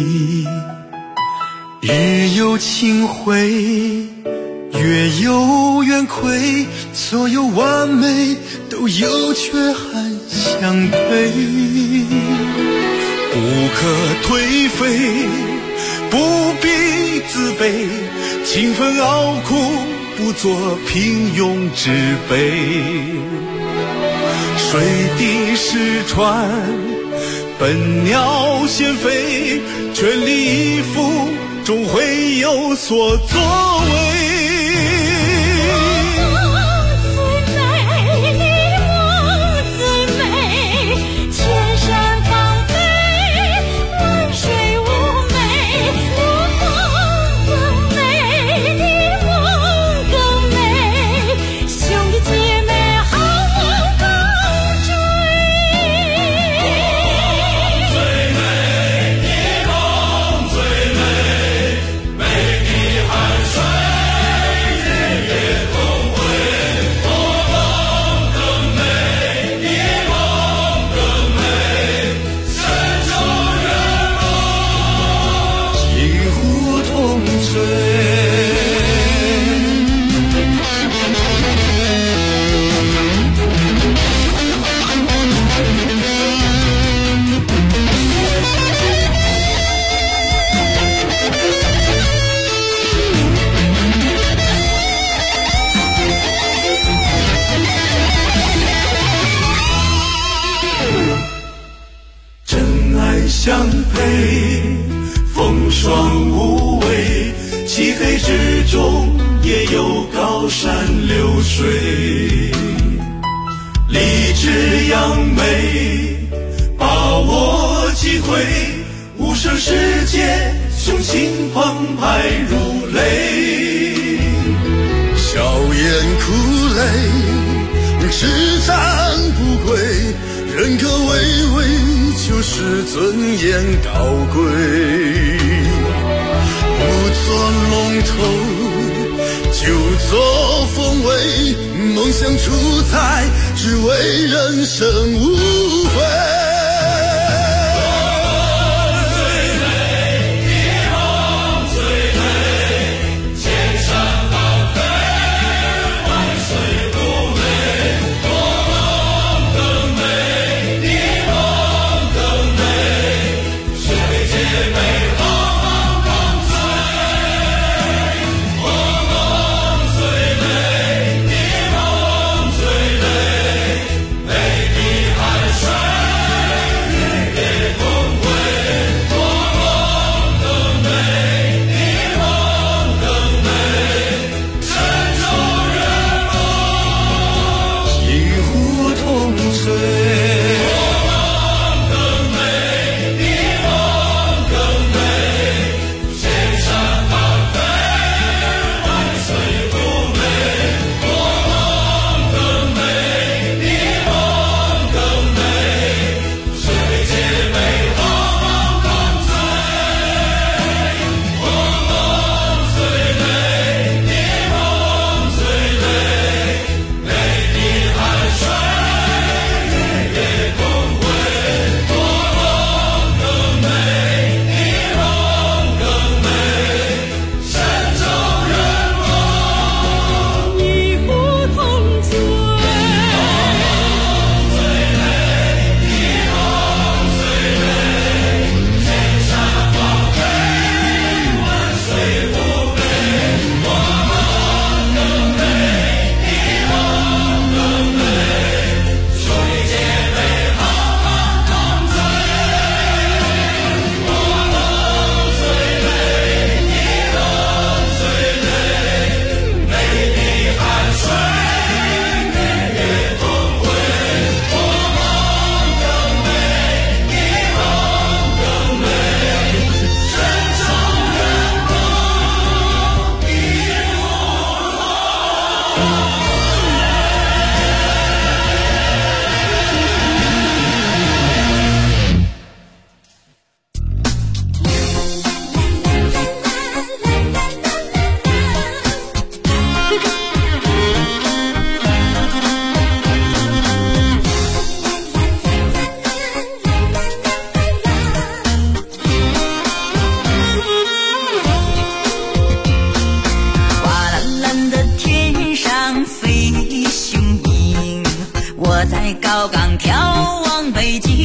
日有清辉，月有圆亏，所有完美都有缺憾相对。不可颓废，不必自卑，勤奋熬苦，不做平庸之辈。水滴石穿，笨鸟先飞，全力以赴，终会有所作为。相配，风霜无畏，漆黑之中也有高山流水。立志扬眉，把握机会，无声世界，雄心澎湃如雷。笑颜苦泪，只战不归，人格巍巍，就是尊严高贵。不做龙头，就做凤尾，梦想主宰，只为人生无悔。 美的海水岗眺望北京，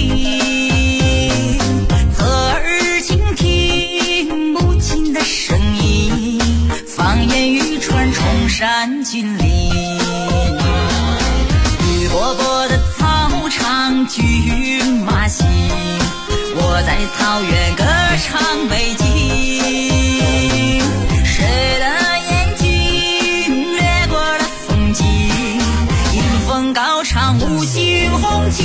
侧耳倾听母亲的声音，方言语传崇山峻岭。绿波波的草场骏马行，我在草原歌唱北京。谁的眼睛掠过了风景，迎风高唱五星红旗。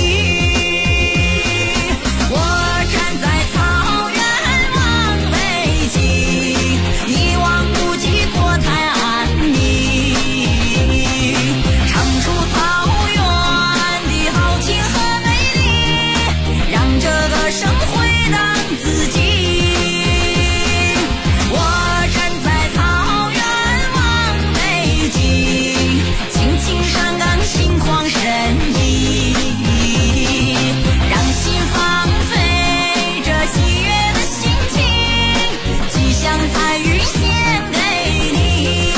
我站在草原望北京，一望无际国泰安宁，唱出草原的豪情和美丽，让这个生回荡自己。我站在草原望北京，青青山岗心旷神怡，让心放飞这喜悦的心情，吉祥彩羽献给你。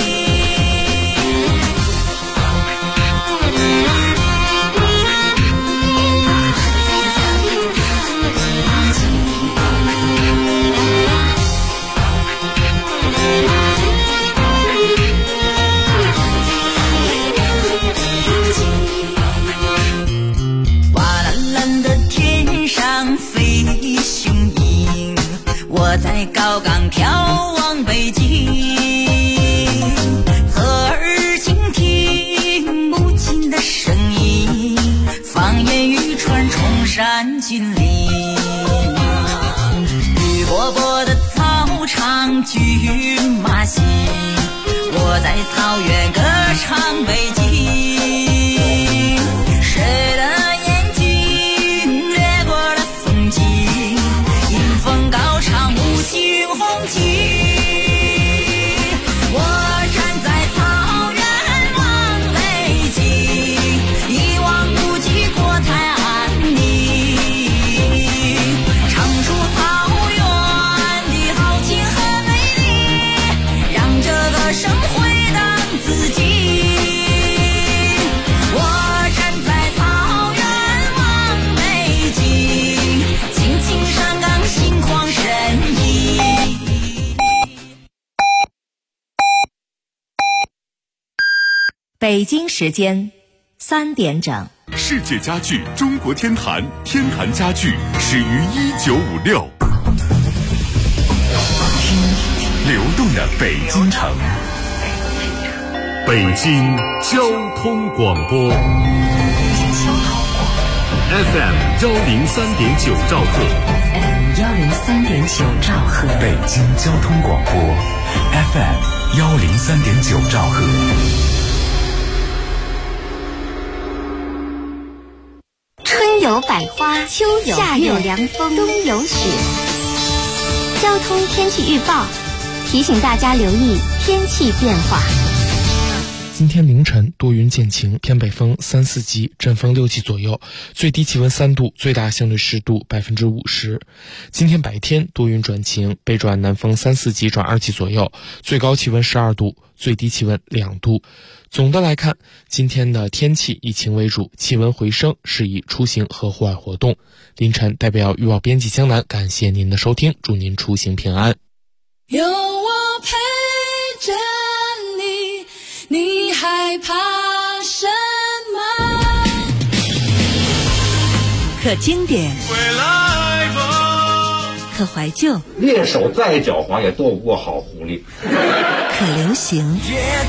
瓦蓝蓝的天上飞雄鹰，我在高岗眺望北京，侧耳倾听母亲的声音，方言语传崇山峻岭。绿波波的草场骏马行，我在草原歌唱北京。谁的眼睛掠过了风景，迎风高唱五星红旗。我站在草原望北京，一望无际国泰安宁，唱出草原的豪情和美丽，让这个生回荡自己。我站在草原望北京，青青山岗心旷神怡。 北京时间3点整。 世界家具中国天坛，天坛家具始于1956。流动的北京城，北京交通广播 FM 103.9兆赫 103.9兆赫， 北京交通广播 FM 103.9兆赫。 春有百花，秋有夏有凉风，冬有雪。交通天气预报提醒大家留意天气变化。 今天凌晨多云见晴，偏北风3、4级，阵风6级左右，最低气温3度，最大相对湿度50%。今天白天多云转晴，北转南风3、4级转2级左右，最高气温12度，最低气温2度。总的来看，今天的天气以晴为主，气温回升，适宜出行和户外活动。凌晨代表预报编辑江南，感谢您的收听，祝您出行平安。 有我陪着你，你害怕什么？ 可经典，可怀旧， 猎手再狡猾也斗不过好狐狸。 可流行，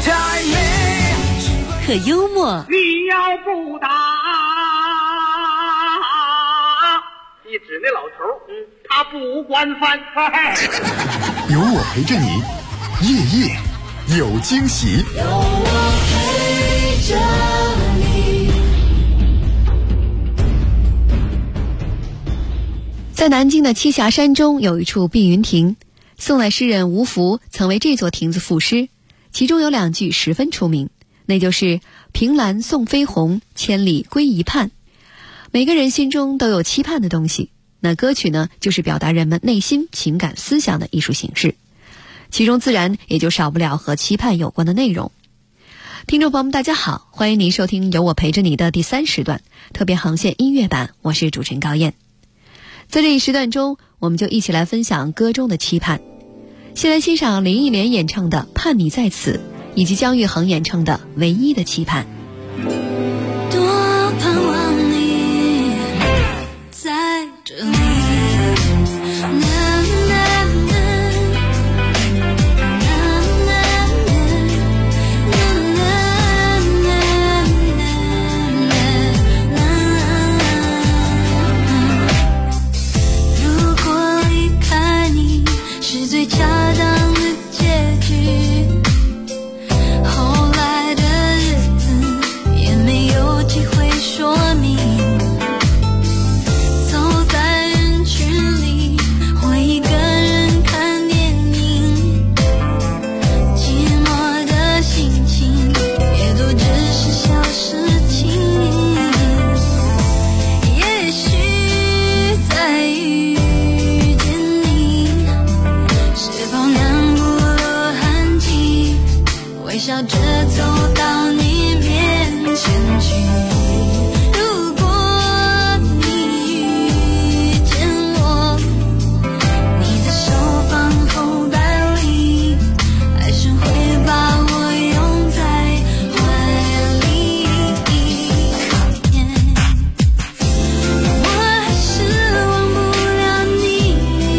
可幽默。 你要不打，一指那老头，他不管饭菜。 有我陪着你，夜夜有惊喜。 有我陪着你。 在南京的栖霞山中有一处碧云亭，宋代诗人吴孚曾为这座亭子赋诗，其中有2句十分出名，那就是凭栏送飞鸿，千里归一畔。每个人心中都有期盼的东西，那歌曲呢，就是表达人们内心情感思想的艺术形式，其中自然也就少不了和期盼有关的内容。 听众朋友们大家好，欢迎您收听由我陪着你的第3时段特别航线音乐版，我是主持人高燕。在这一时段中，我们就一起来分享歌中的期盼。先来欣赏林忆莲演唱的《盼你在此》，以及姜育恒演唱的《唯一的期盼》。 多盼望你在这里，笑着走到你面前去。如果你遇见我，你的手放后袋里，还是会把我拥在怀里。我还是忘不了你，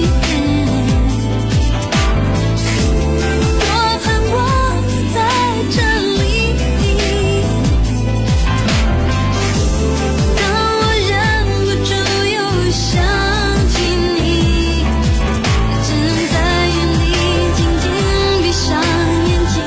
多盼望你在这里。当我忍不住又想起你，只能在夜里静静闭上眼睛。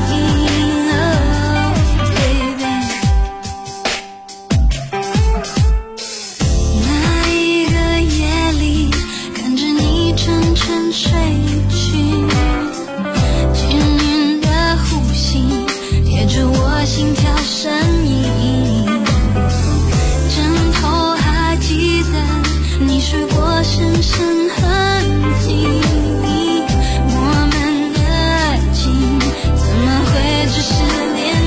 那一个夜里，看着你沉沉睡去，均匀的呼吸贴着我心跳声音，枕头还记得你睡过深深痕迹。我们的爱情怎么会只是涟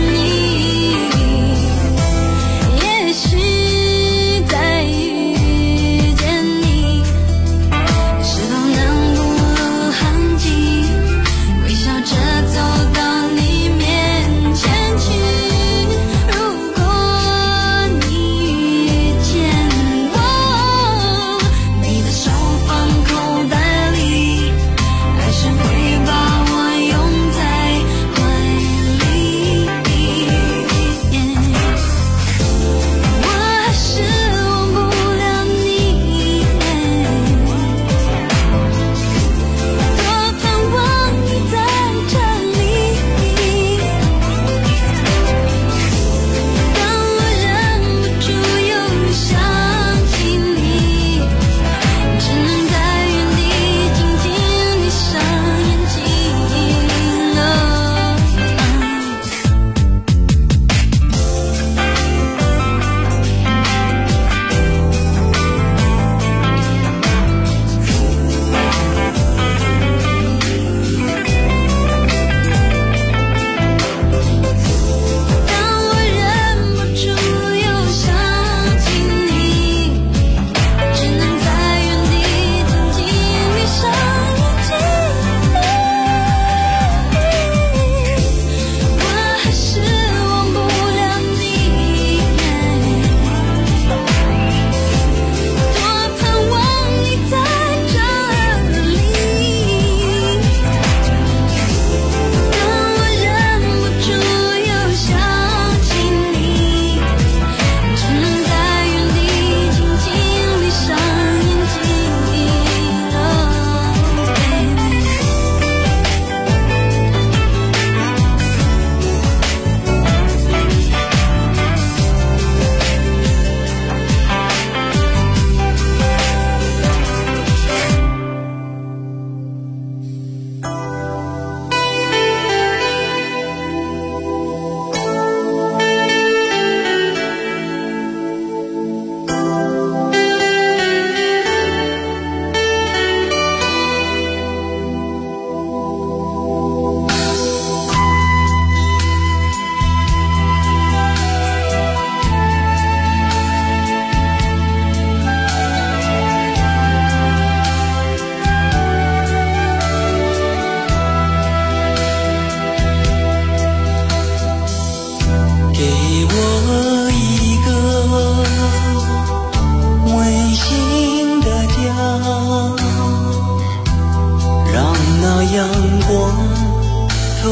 漪？也许再遇见你，是否能不露痕迹，微笑着走到你面前去。如果你遇见我，你的手放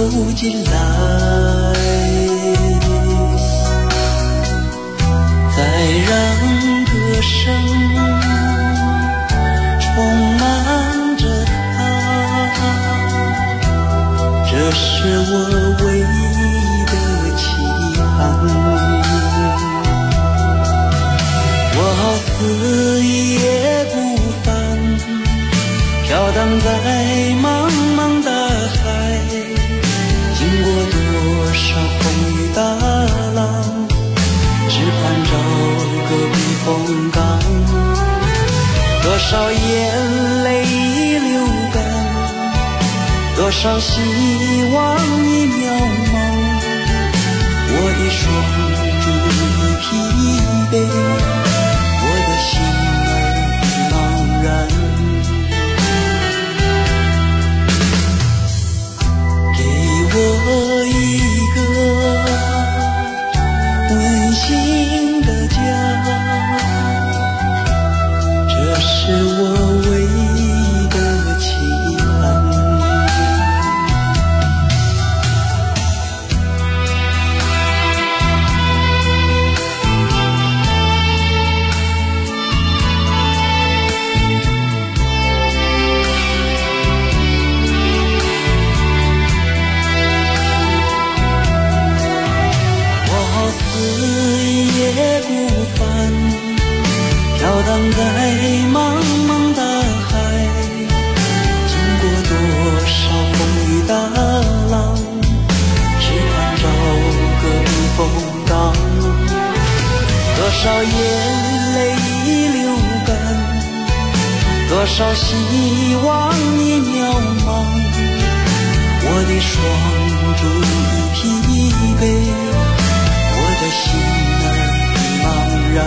进来，再让歌声充满着它，这是我唯一的期盼。我好似一叶孤帆，飘荡在茫茫大海，经过多少风雨大浪，只盼找个避风港。多少眼泪已流干，多少希望已渺茫，我的双足已疲惫，我的心儿已茫然。给我一个温馨的家，这是我唯一的期盼。飘荡在茫茫大海，经过多少风雨大浪，只盼找个避风港。多少眼泪已流干，多少希望已渺茫，我的双足已疲惫，我的心儿已茫然。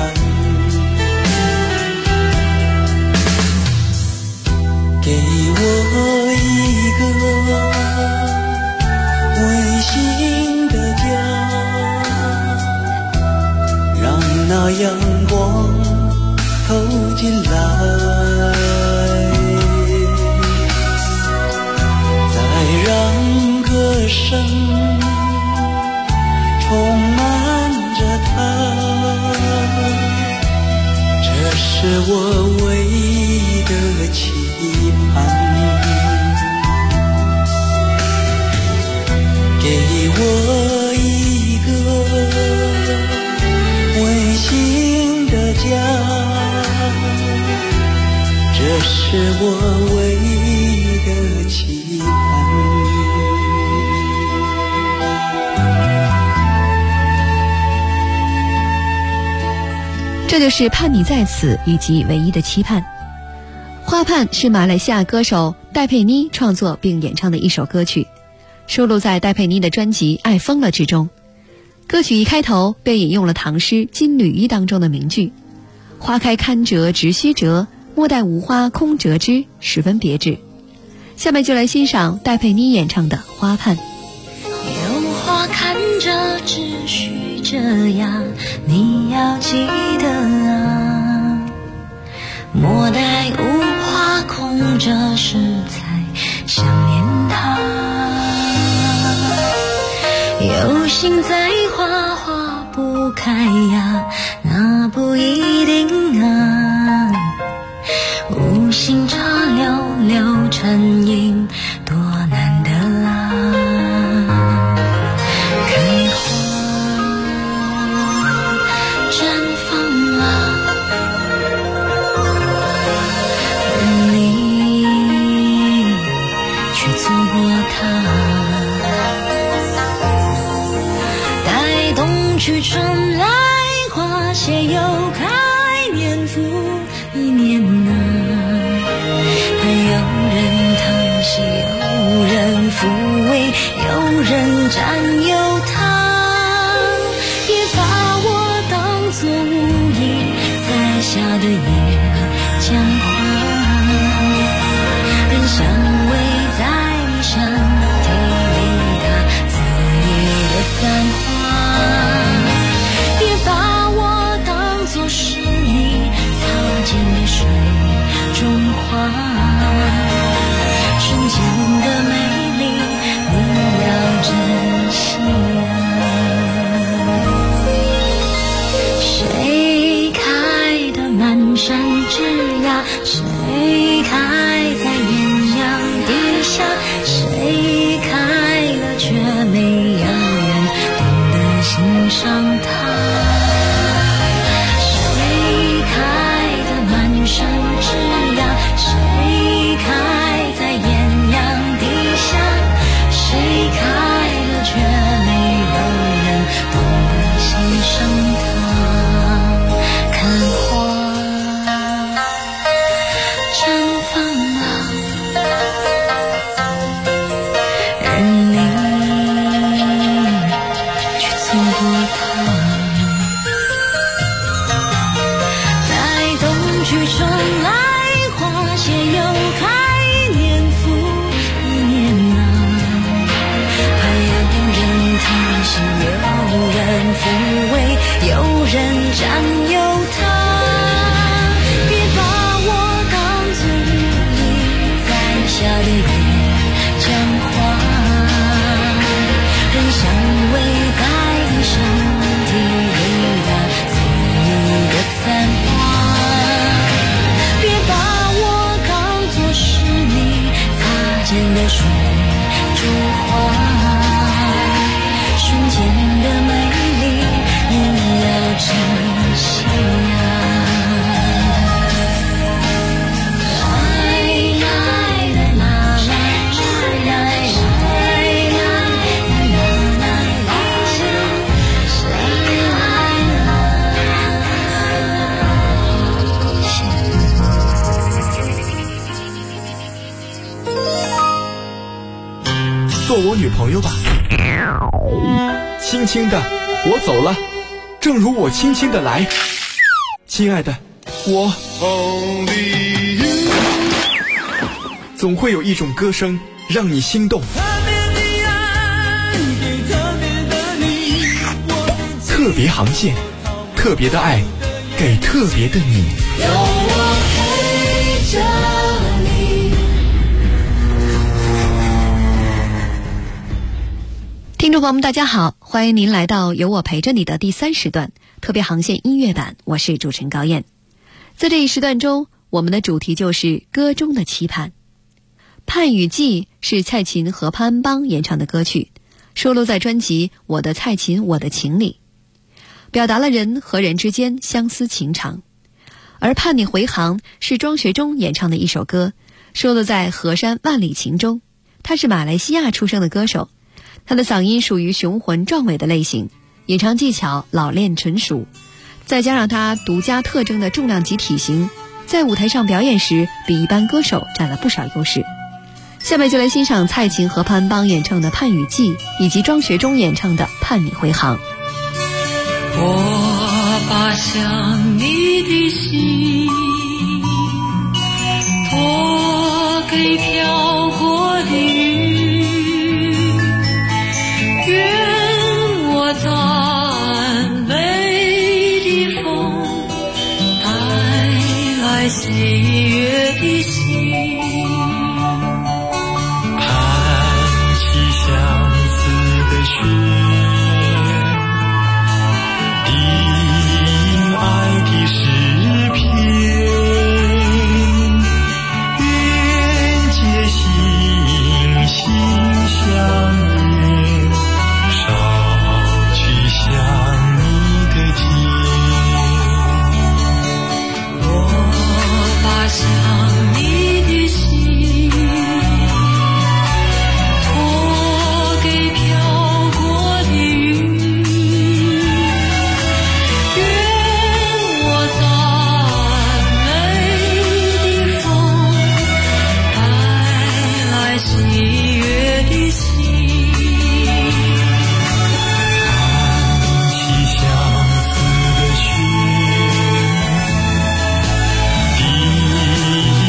给我一个温馨的家，让那阳光透进来，再让歌声充满着它，这是我唯一的期盼。给我一个温馨的家，这是我唯一的期盼。 这就是盼你在此以及唯一的期盼。花盼是马来西亚歌手戴佩妮创作并演唱的一首歌曲，收录在戴佩妮的专辑《爱疯了》之中。歌曲一开头便引用了唐诗《金缕衣》当中的名句：花开堪折直须折，莫待无花空折枝，十分别致。下面就来欣赏戴佩妮演唱的《花盼》。 有花看着只需这样，你要记得啊，莫待无花空折时才想念他。有心栽花花不开呀，那不一定啊。无心插寥寥沉吟，多难得啦。看花绽放啊，而你却错过它。待冬去春来，花谢又开，年复一年啊。还有人疼惜，有人抚慰，有人占有它。别把我当作无意栽下的野姜花，人香味在你身体里，它恣意的散花。别把我当作是你擦肩的水中花，瞬间的美丽，你要呀，谁开在艳阳底下，谁开了却没有人懂得欣赏它，谁开得满山枝桠，谁开在艳阳底下，谁开了却没有人懂得欣赏它。看花绽放了，人力去走过它，待冬去春来，花谢又开，年复一年啊，还有人叹息，有人抚慰，有人占有它。别把我当作日历，在下的雨讲话，人香味在衣裳滴滴答，随意的散花。别把我当作是你擦肩的水珠花，瞬间的美丽你要珍惜啊。 做我女朋友吧，轻轻的我走了，正如我轻轻的来，亲爱的，我总会有一种歌声让你心动，特别航线，特别的爱，给特别的你。 有我陪着你。 听众朋友们大家好，欢迎您来到有我陪着你的第3时段特别航线音乐版，我是主持人高燕。在这一时段中，我们的主题就是歌中的期盼。盼与寄是蔡琴和潘安邦演唱的歌曲，收录在专辑《我的蔡琴我的情》里，表达了人和人之间相思情长。而盼你回航是庄学忠演唱的一首歌，收录在《河山万里情》中。他是马来西亚出生的歌手，他的嗓音属于雄浑壮伟的类型，演唱技巧老练纯熟，再加上他独家特征的重量级体型，在舞台上表演时比一般歌手占了不少优势。下面就来欣赏蔡琴和潘安邦演唱的《盼与寄》，以及庄学忠演唱的《盼你回航》。 我把想你的心托给飘过的云，愿我赞美的风带来岁月的心， 盼起相思的雪，递爱的诗篇，愿结心心相连，捎去想你的天。 我把想你的心托给飘过的云，愿我赞美的风带来岁月的心， 看起相思的雪，递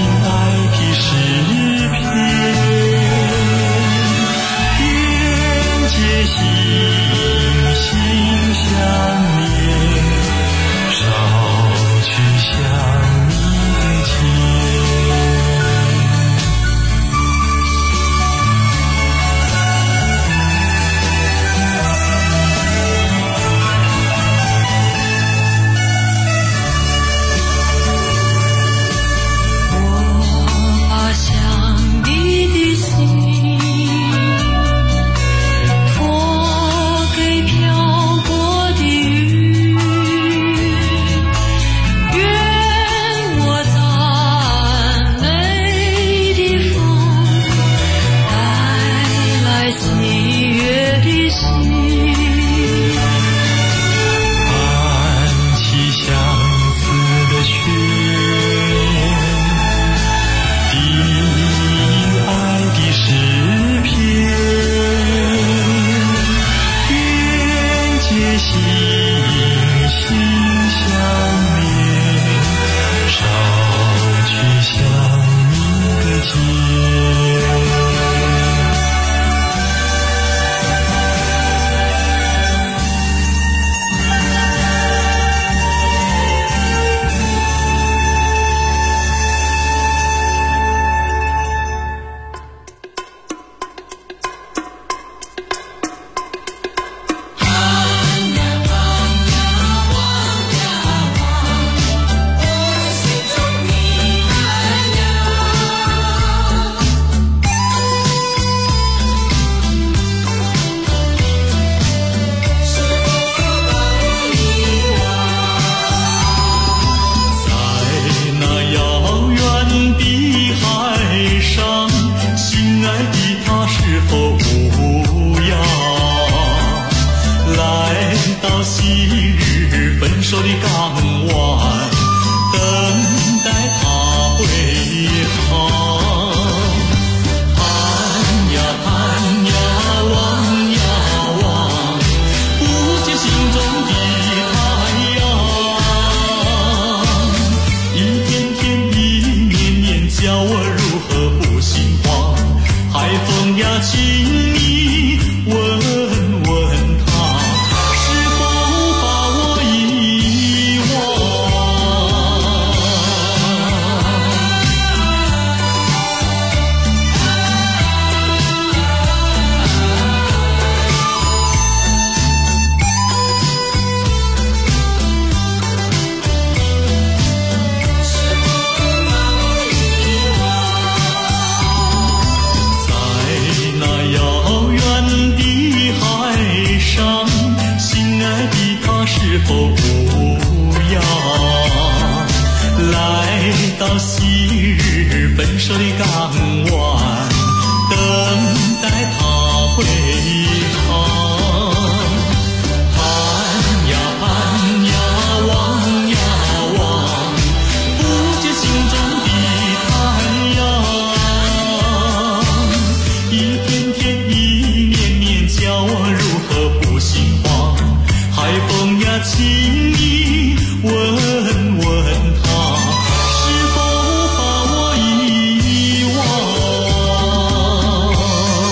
叫我如何不心慌？海风呀，请你问问他，是否把我遗忘？是否不要来到昔日分手的港湾，等待他回航？盼呀盼呀，望呀望，不见心中的太阳。一天天，一年年，叫我如何不心慌？海风呀，请你问问他，是否把我遗忘？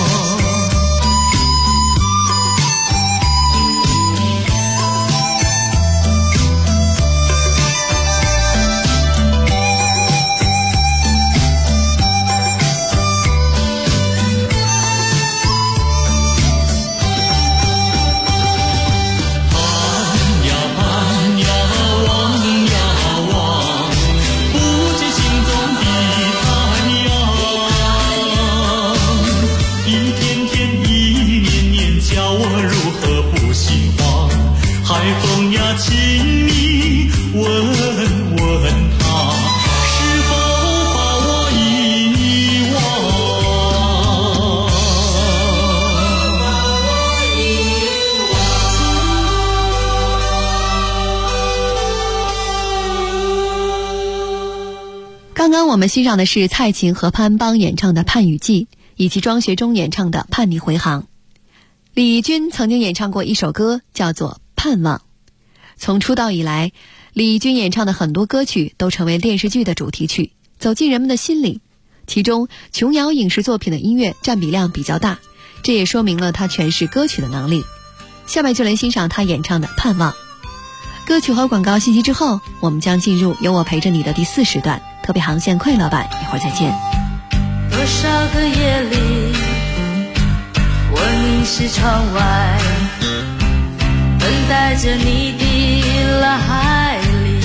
海风呀，请你问问他，是否把我遗忘？ 刚刚我们欣赏的是蔡琴和潘邦演唱的《盼雨季》，以及庄学忠演唱的《盼你回航》。李筠曾经演唱过一首歌，叫做《盼望》。从出道以来，李筠演唱的很多歌曲都成为电视剧的主题曲，走进人们的心里。其中琼瑶影视作品的音乐占比量比较大，这也说明了他诠释歌曲的能力。下面就来欣赏他演唱的《盼望》。歌曲和广告信息之后，我们将进入有我陪着你的第4时段特别航线快乐版，一会儿再见。 多少个夜里，我凝视窗外，等待着你的蓝海里，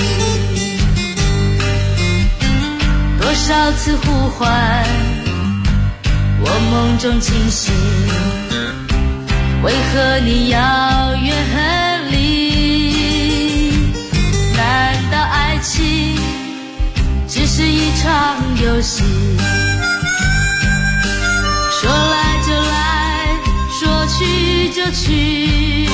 多少次呼唤，我梦中惊醒，为何你遥远离？难道爱情只是一场游戏？说来就来，说去就去，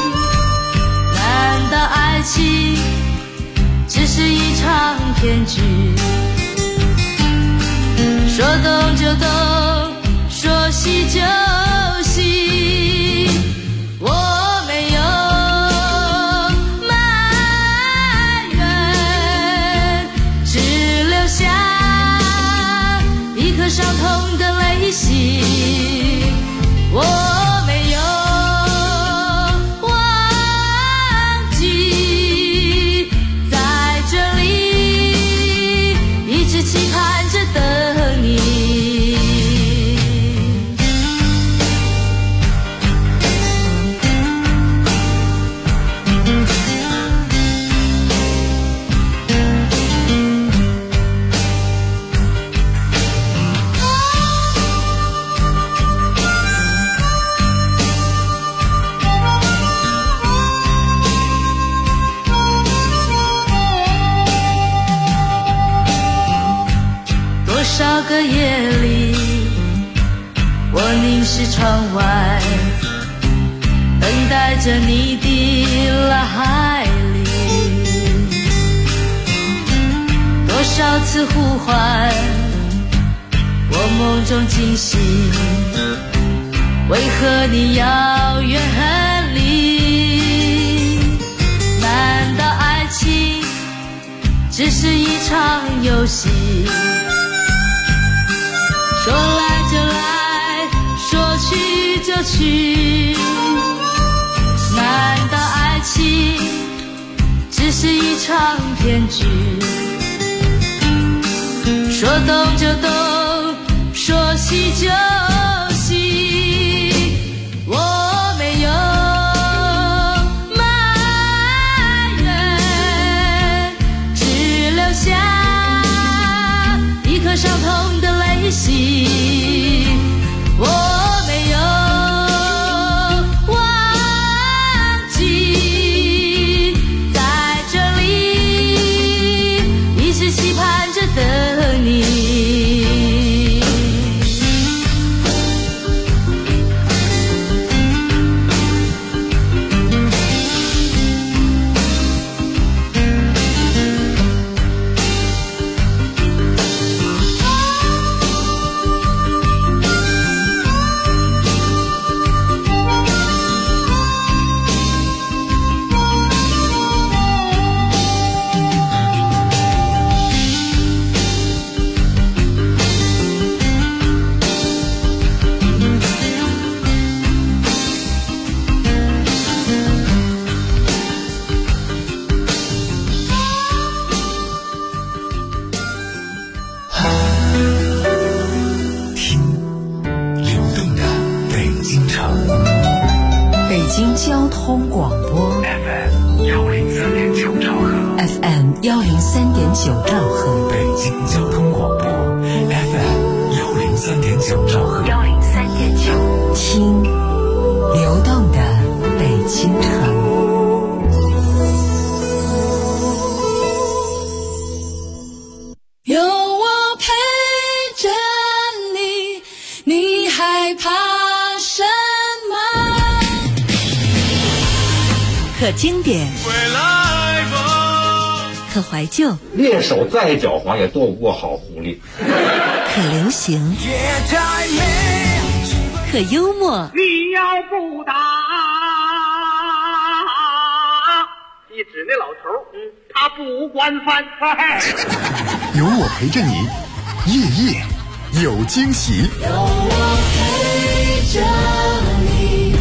难道爱情只是一场骗局？说动就动，说喜就喜，我没有埋怨，只留下一颗伤痛的泪心。我没有忘记，在这里一直期盼着等你。多少个夜里，我凝视窗外，等待着你的蓝海里，多少次呼唤，我梦中惊醒，为何你遥远离？难道爱情只是一场游戏？ 说来就来，说去就去。难道爱情只是一场骗局？说动就动，说熄就熄，我没有埋怨，只留下一颗伤痛的泪心。我没有忘记，在这里一直期盼着等你。 交通广播 FM 103.9兆赫 FM 103.9兆赫， 北京交通广播 FM 103.9兆赫 103.9，听流动的北京城。 有我陪着你，你害怕什么？ 可经典，可怀旧， 猎手再狡猾也斗不过好狐狸。 可流行，可幽默。 你要不打，你指那老头，他不惯犯。 有我陪着你，夜夜有惊喜。 有我陪着你。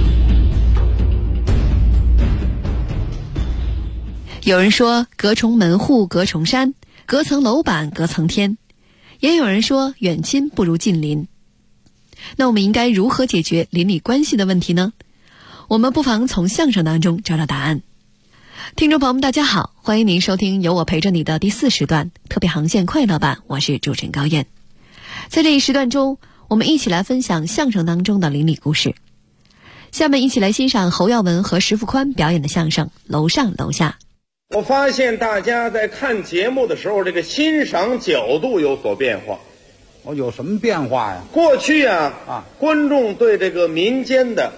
有人说隔重门户隔重山，隔层楼板隔层天，也有人说远亲不如近邻。那我们应该如何解决邻里关系的问题呢？我们不妨从相声当中找找答案。听众朋友们大家好，欢迎您收听有我陪着你的第4时段特别航线快乐版，我是主持人高燕。在这一时段中，我们一起来分享相声当中的邻里故事。下面一起来欣赏侯耀文和石富宽表演的相声《楼上楼下》。 我发现大家在看节目的时候，这个欣赏角度有所变化。 有什么变化呀？ 过去观众对这个民间的、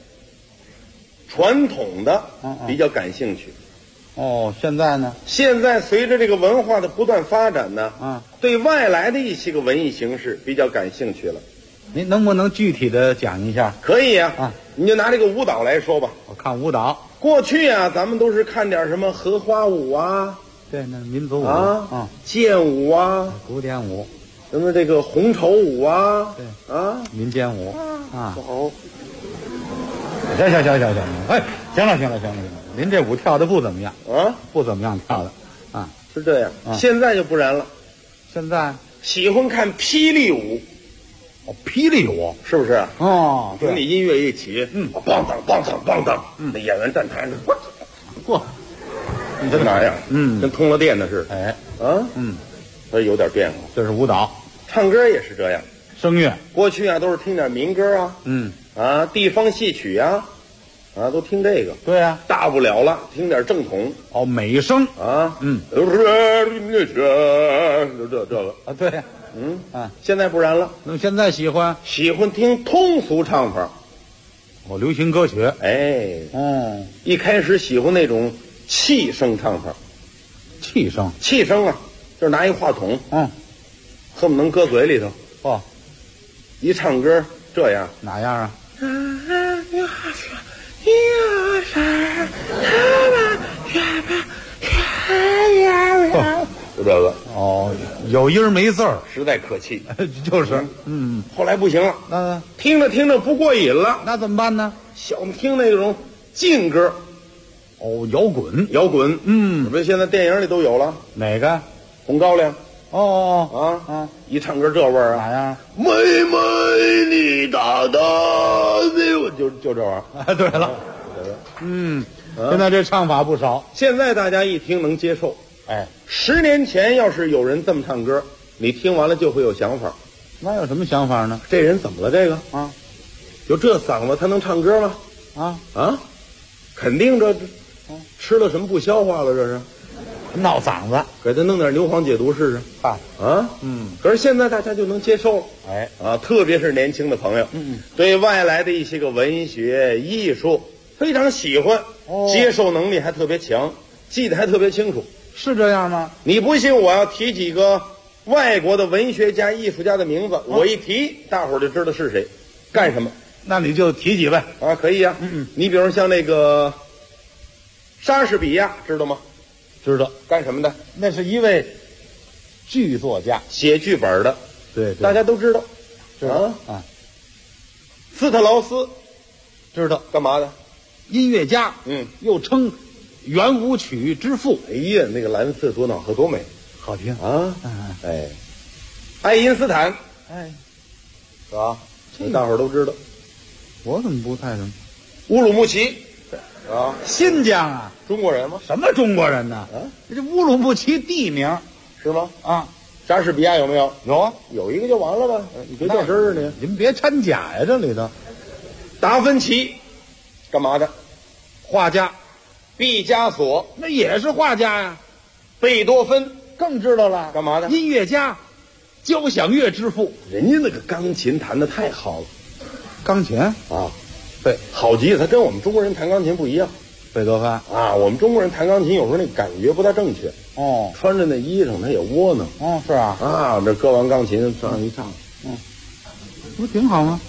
传统的比较感兴趣。 现在呢？ 现在随着这个文化的不断发展呢，对外来的一些个文艺形式比较感兴趣了。 您能不能具体的讲一下？ 可以啊，你就拿这个舞蹈来说吧。 我看舞蹈。 过去咱们都是看点什么荷花舞啊， 对，那民族舞剑舞啊， 古典舞， 什么这个红绸舞啊， 对民间舞不好。 行，哎，行了，您这舞跳的不怎么样不怎么样跳的是这样。现在就不然了， 现在喜欢看霹雳舞。 霹雳舞是不是？ 对， 你音乐一起，梆当梆当梆当，那演员站台上，嚯，你这哪样？跟通了电的似的。所以有点变化。 这是舞蹈， 唱歌也是这样。 声乐过去都是听点民歌地方戏曲都听这个。 对啊， 大不了了，听点正统。 美声就这个对。 现在不然了。 那么现在喜欢听通俗唱法， 流行歌曲。 一开始喜欢那种气声唱法。 气声就是拿一话筒，恨不能搁嘴里头。一唱歌这样， 哪样啊？ 就这个哦，有音没字儿， 实在可气。 就是， 后来不行了， 那听着听着不过瘾了， 那怎么办呢？ 想听那种劲歌。 哦，摇滚， 不是现在电影里都有了。 哪个？ 红高粱。一唱歌这味儿啊， 哪样？ 妹妹你大大的，就这玩意儿。对了，现在这唱法不少， 现在大家一听能接受。 哎 ，10年前要是有人这么唱歌，你听完了就会有想法。 那有什么想法呢？ 这人怎么了？这个啊， 就这嗓子他能唱歌吗？肯定这吃了什么不消化了？这是闹嗓子， 给他弄点牛黄解毒试试。可是现在大家就能接受了。特别是年轻的朋友，对外来的一些个文学艺术非常喜欢，接受能力还特别强，记得还特别清楚。 是这样吗？ 你不信，我要提几个外国的文学家、艺术家的名字，我一提，大伙儿就知道是谁，干什么。 那你就提几位可以啊。你比如像那个莎士比亚，知道吗？ 知道。 干什么的？ 那是一位剧作家， 写剧本的。 对， 大家都知道。斯特劳斯， 知道。 干嘛的？ 音乐家。又称圆舞曲之父。 哎呀，那个蓝色多瑙河多美， 好听啊！爱因斯坦，是吧？大伙儿都知道。 我怎么不太能？ 乌鲁木齐， 新疆啊， 中国人吗？ 什么中国人呢？这乌鲁木齐地名是吗？莎士比亚有没有？ 有啊， 有一个就完了吧？你别较真儿你， 你们别掺假呀，这里头。 达芬奇，干嘛的？ 画家。 毕加索， 那也是画家呀。 贝多芬更知道了， 干嘛的？ 音乐家，交响乐之父。 人家那个钢琴弹得太好了。 钢琴对，好极了。他跟我们中国人弹钢琴不一样。 贝多芬我们中国人弹钢琴有时候那感觉不大正确。穿着那衣裳他也窝囊。 是啊。 这搁完钢琴上一唱， 不挺好吗？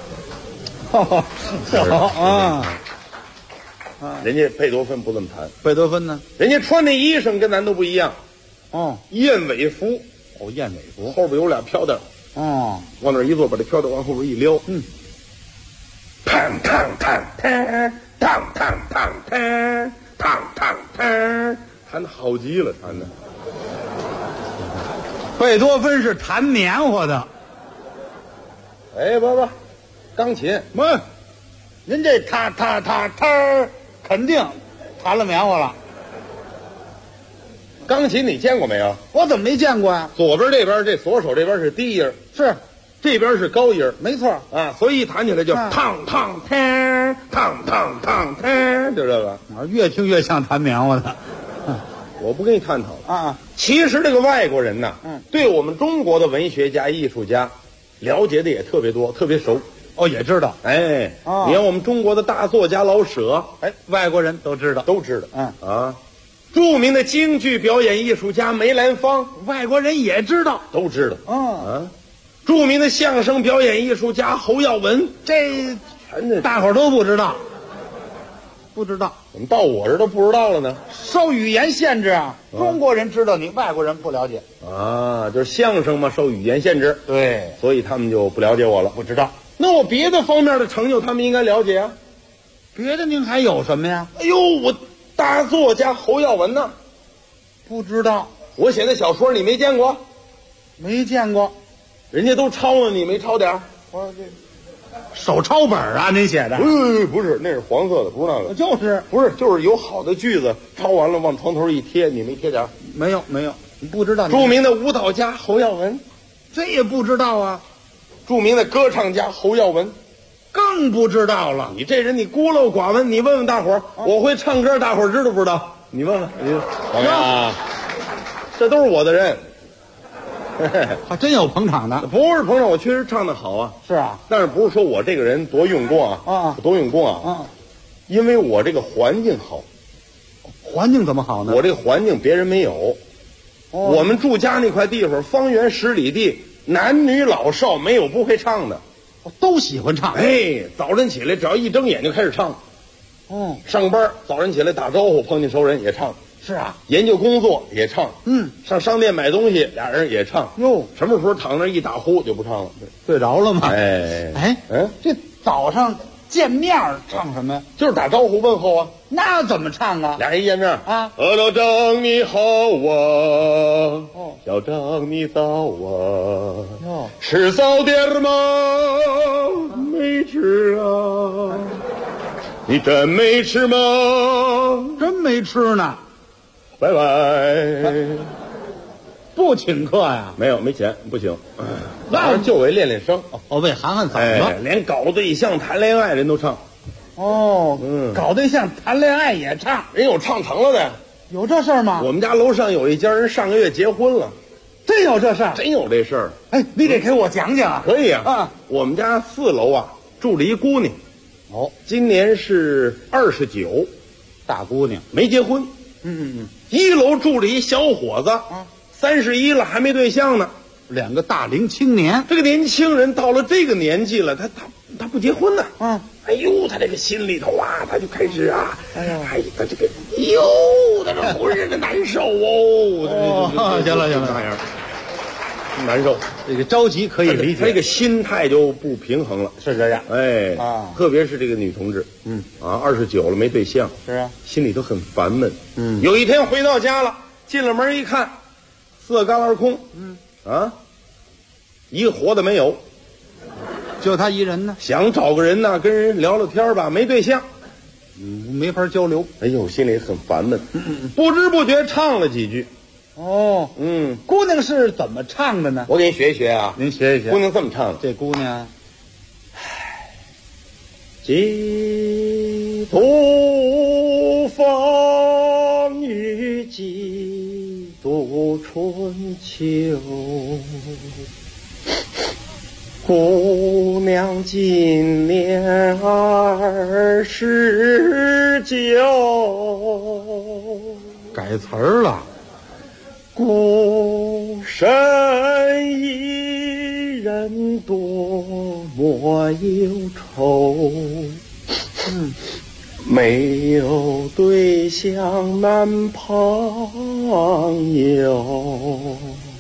好人家贝多芬不这么弹。 贝多芬呢？ 人家穿那衣裳跟咱都不一样。燕尾服。 燕尾服后边有俩飘带。往那一坐，把这飘带往后边一撩。嘡嘡嘡嘡嘡嘡嘡嘡嘡嘡嘡，弹得好极了，弹的。 贝多芬是弹棉花的。 不，钢琴。 人这他肯定弹了棉花了。 钢琴你见过没有？ 我怎么没见过呀？ 左边这边这左手这边是低音， 是这边是高音， 没错所以一弹起来就嘡嘡嘡嘡嘡嘡嘡，就这个。 越听越像弹棉花的。 我不跟你探讨其实这个外国人呢，对我们中国的文学家、艺术家了解的也特别多，特别熟。 也知道。 你看我们中国的大作家老舍， 外国人都知道， 著名的京剧表演艺术家梅兰芳， 外国人也知道， 都知道。著名的相声表演艺术家侯耀文， 这大伙儿都不知道。不知道， 怎么到我这都不知道了呢？ 受语言限制中国人知道，你外国人不了解就是相声嘛，受语言限制， 对， 所以他们就不了解我了， 不知道。 那我别的方面的成就，他们应该了解啊。 别的您还有什么呀？ 我大作家侯耀文呢？ 不知道。 我写的小说你没见过？ 没见过。 人家都抄了，你没抄点儿？ 我这手抄本啊，您写的？ 不是，那是黄色的，不是那个。就是有好的句子，抄完了往床头一贴，你没贴点儿？ 没有，你不知道。 著名的舞蹈家侯耀文， 这也不知道啊。 著名的歌唱家侯耀文， 更不知道了。 你这人你孤陋寡闻，你问问大伙儿，我会唱歌，大伙儿知道不知道？你问问。这都是我的人。 还真有捧场的。 不是捧场，我确实唱得好啊。 是啊， 但是不是说我这个人多用功多用功因为我这个环境好。 环境怎么好呢？ 我这个环境别人没有。我们住家那块地方，方圆10里地，男女老少没有不会唱的， 都喜欢唱。 早晨起来只要一睁眼就开始唱。上班早晨起来打招呼，碰见熟人也唱。 是啊， 研究工作也唱，上商店买东西俩人也唱。 哟， 什么时候躺那一打呼就不唱了， 对着了吗？ 哎， 这早上见面唱什么呀？ 就是打招呼问候啊。 那怎么唱啊？ 俩人一见面啊， 老张你好啊，小张你早啊，吃早点吗？没吃啊。你真没吃吗？ 真没吃呢。 拜拜。 不请客呀？ 没有，没钱，不行。那就为练练声， 为喊喊嗓子。 连搞对象、谈恋爱人都唱。 搞对象、谈恋爱也唱， 人有唱成了的。 有这事儿吗？ 我们家楼上有一家人上个月结婚了。 真有这事儿？ 真有这事儿。 哎，你得给我讲讲啊。 可以啊。我们家4楼啊住着一姑娘。今年是29， 大姑娘没结婚。1楼住着一小伙子，31了还没对象呢。 2个大龄青年。 这个年轻人到了这个年纪了，他不结婚呢。哎呦，他这个心里头啊，他就开始啊，他这个他这浑身的难受哦。 行了， 难受， 这个着急可以理解， 他这个心态就不平衡了， 是这样。 特别是这个女同志，29了没对象， 是啊， 心里头很烦闷。有一天回到家了，进了门一看，4个旮旯空，一个活的没有， 就他一人呢。 想找个人呢，跟人聊聊天吧，没对象， 没法交流。 哎呦，心里很烦闷，不知不觉唱了几句。 姑娘是怎么唱的呢？ 我给你学一学啊。 您学一学。 姑娘这么唱的。 这姑娘， 几度风雨，几度春秋。姑娘今年29。 改词儿了。 孤身一人多么忧愁，没有对象男朋友，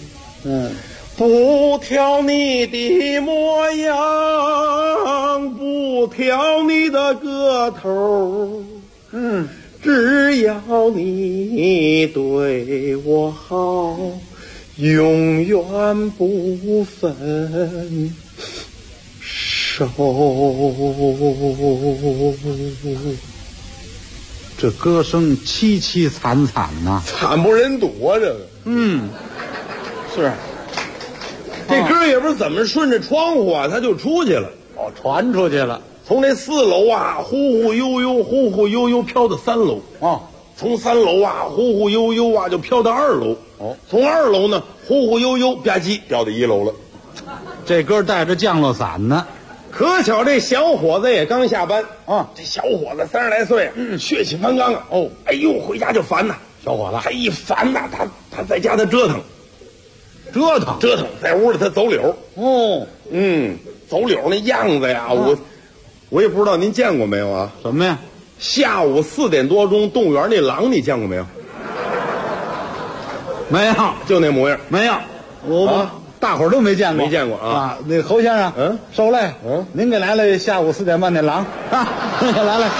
不挑你的模样，不挑你的个头，只要你对我好，永远不分手。 这歌声凄凄惨惨呐， 惨不忍睹啊！这个， 是。 这歌也不是怎么顺着窗户啊，它就出去了。 传出去了。 从这4楼啊，忽忽悠悠飘到3楼。从3楼啊，忽忽悠悠啊，就飘到2楼。从2楼呢，忽忽悠悠吧唧掉到1楼了。 这歌带着降落伞呢。 可巧这小伙子也刚下班这小伙子30来岁，血气方刚啊。哎呦，回家就烦呐。 小伙子， 他一烦呐，他在家他折腾，在屋里他走柳。走柳那样子呀，我也不知道您见过没有啊？ 什么呀？ 下午4点多钟，动物园那狼你见过没有？ 没有， 就那模样。 没有，我大伙儿都没见过。 没见过啊？ 那侯先生，受累，您给来了下午4点半那狼啊，来了，